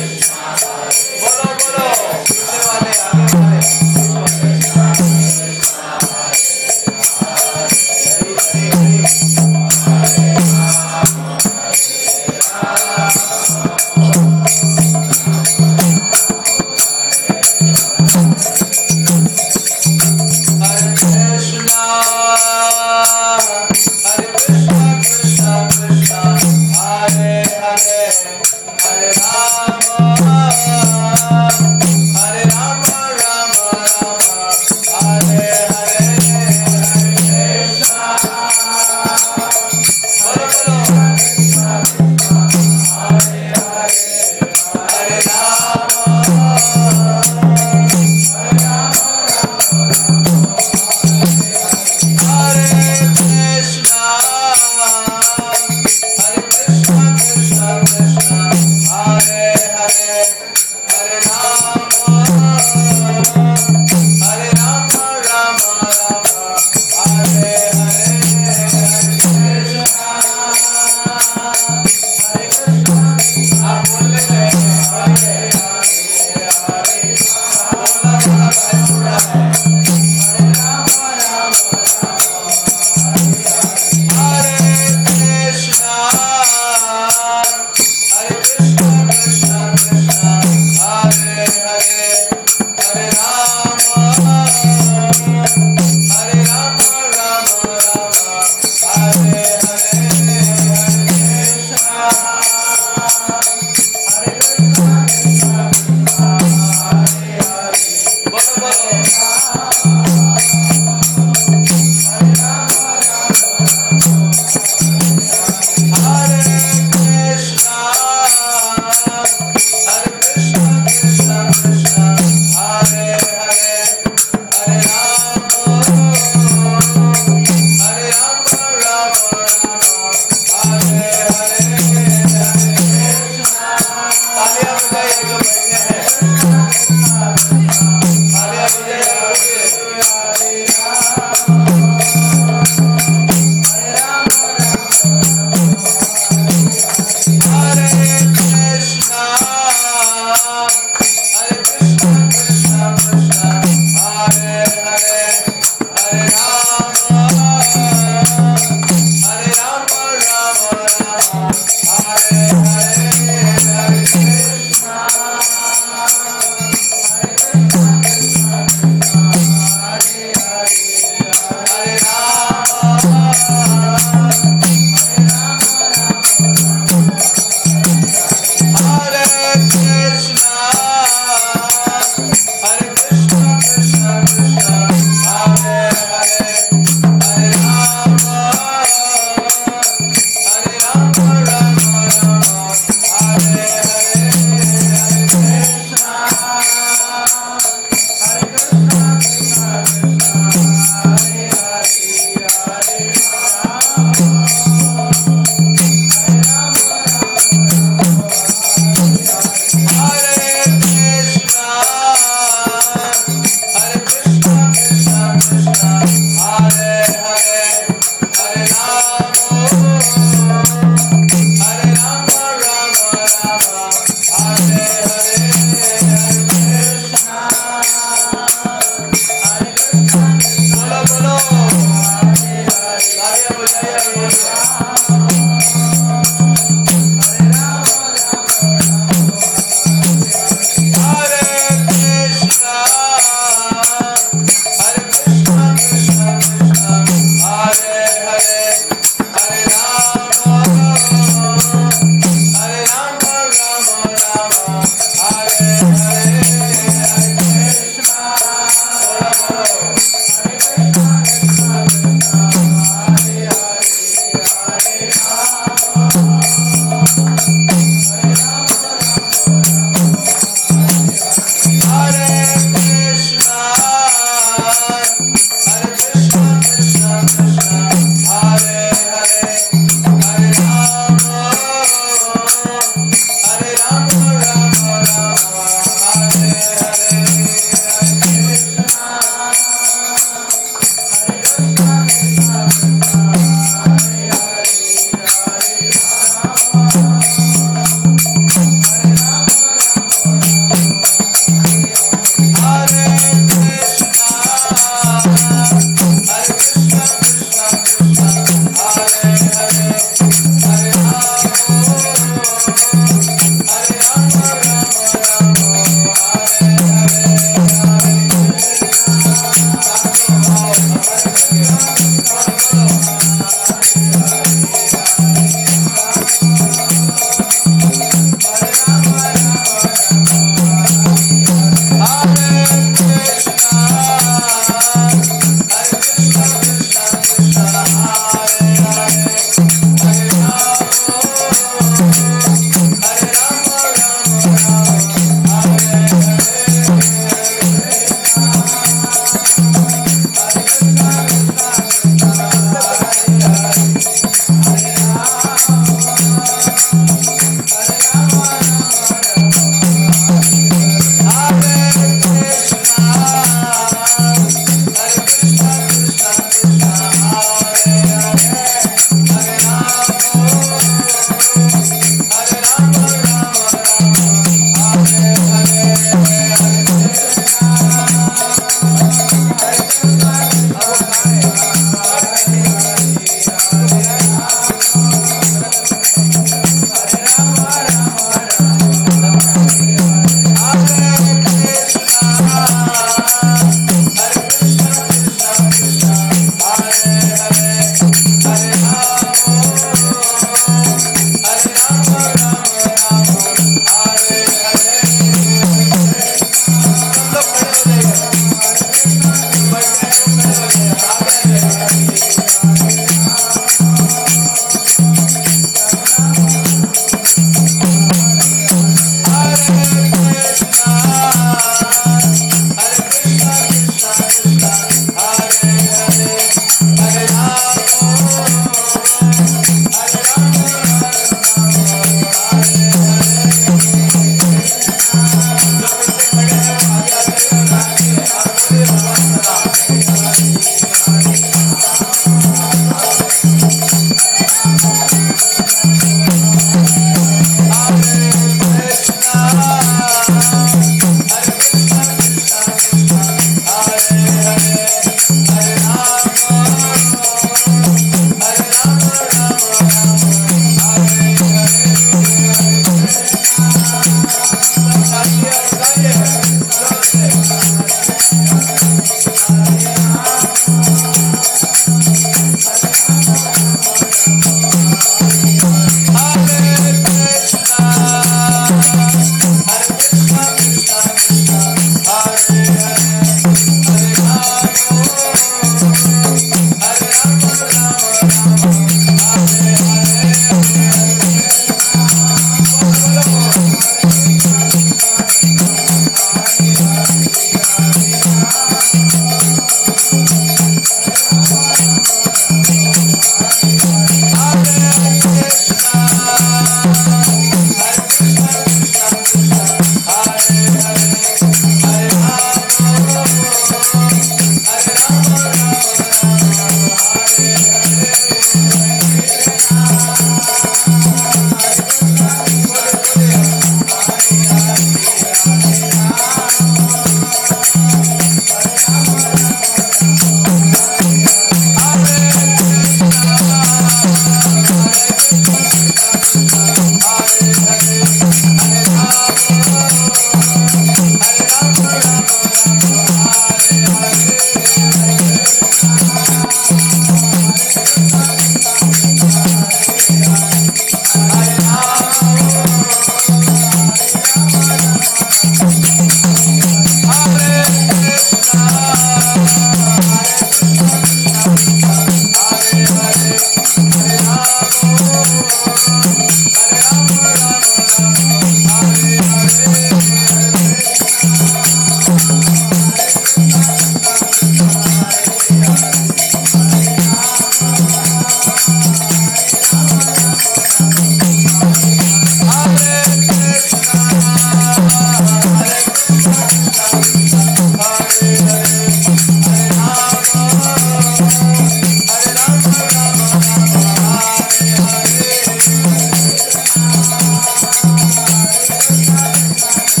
Hare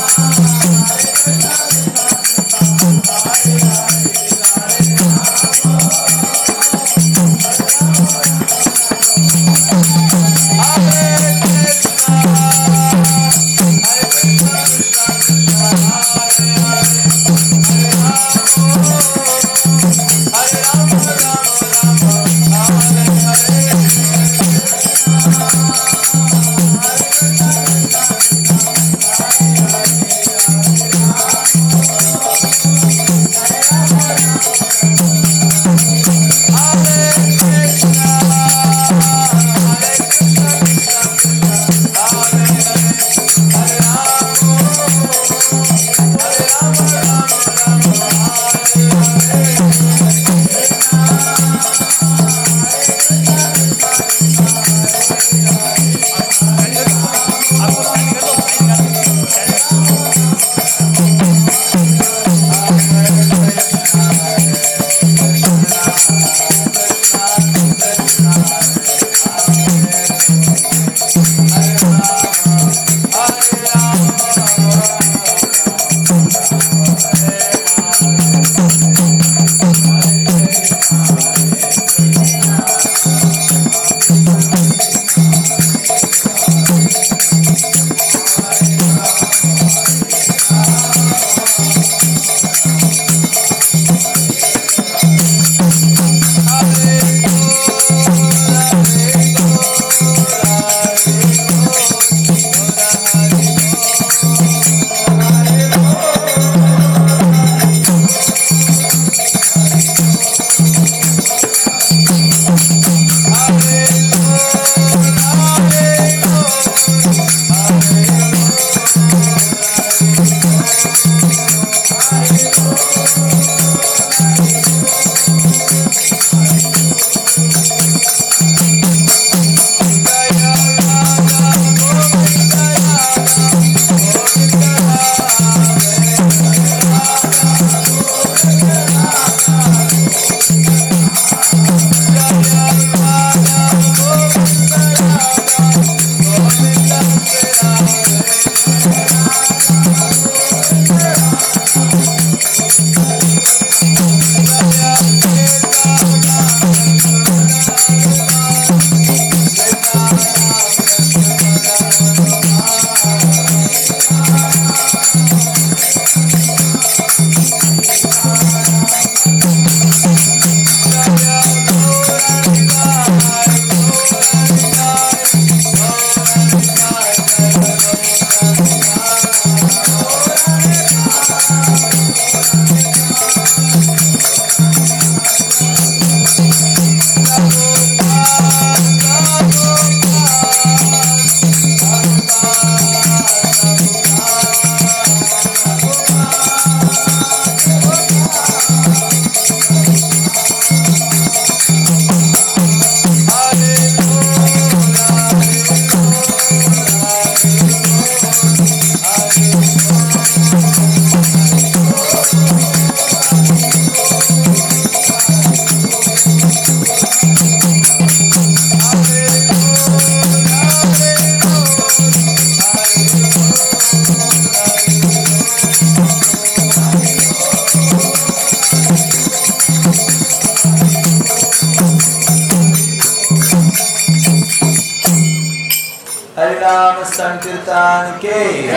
हरिनाम संकीर्तन के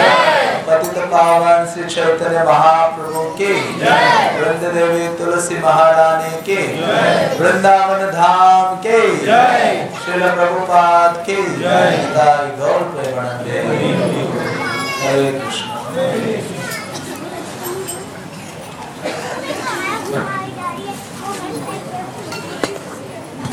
पतित पावन श्री चैतन्य महाप्रभु के वृंद देवी तुलसी महारानी के वृंदावन धाम के श्रील प्रभुपाद के गौर प्रेमानंद हरे कृष्ण।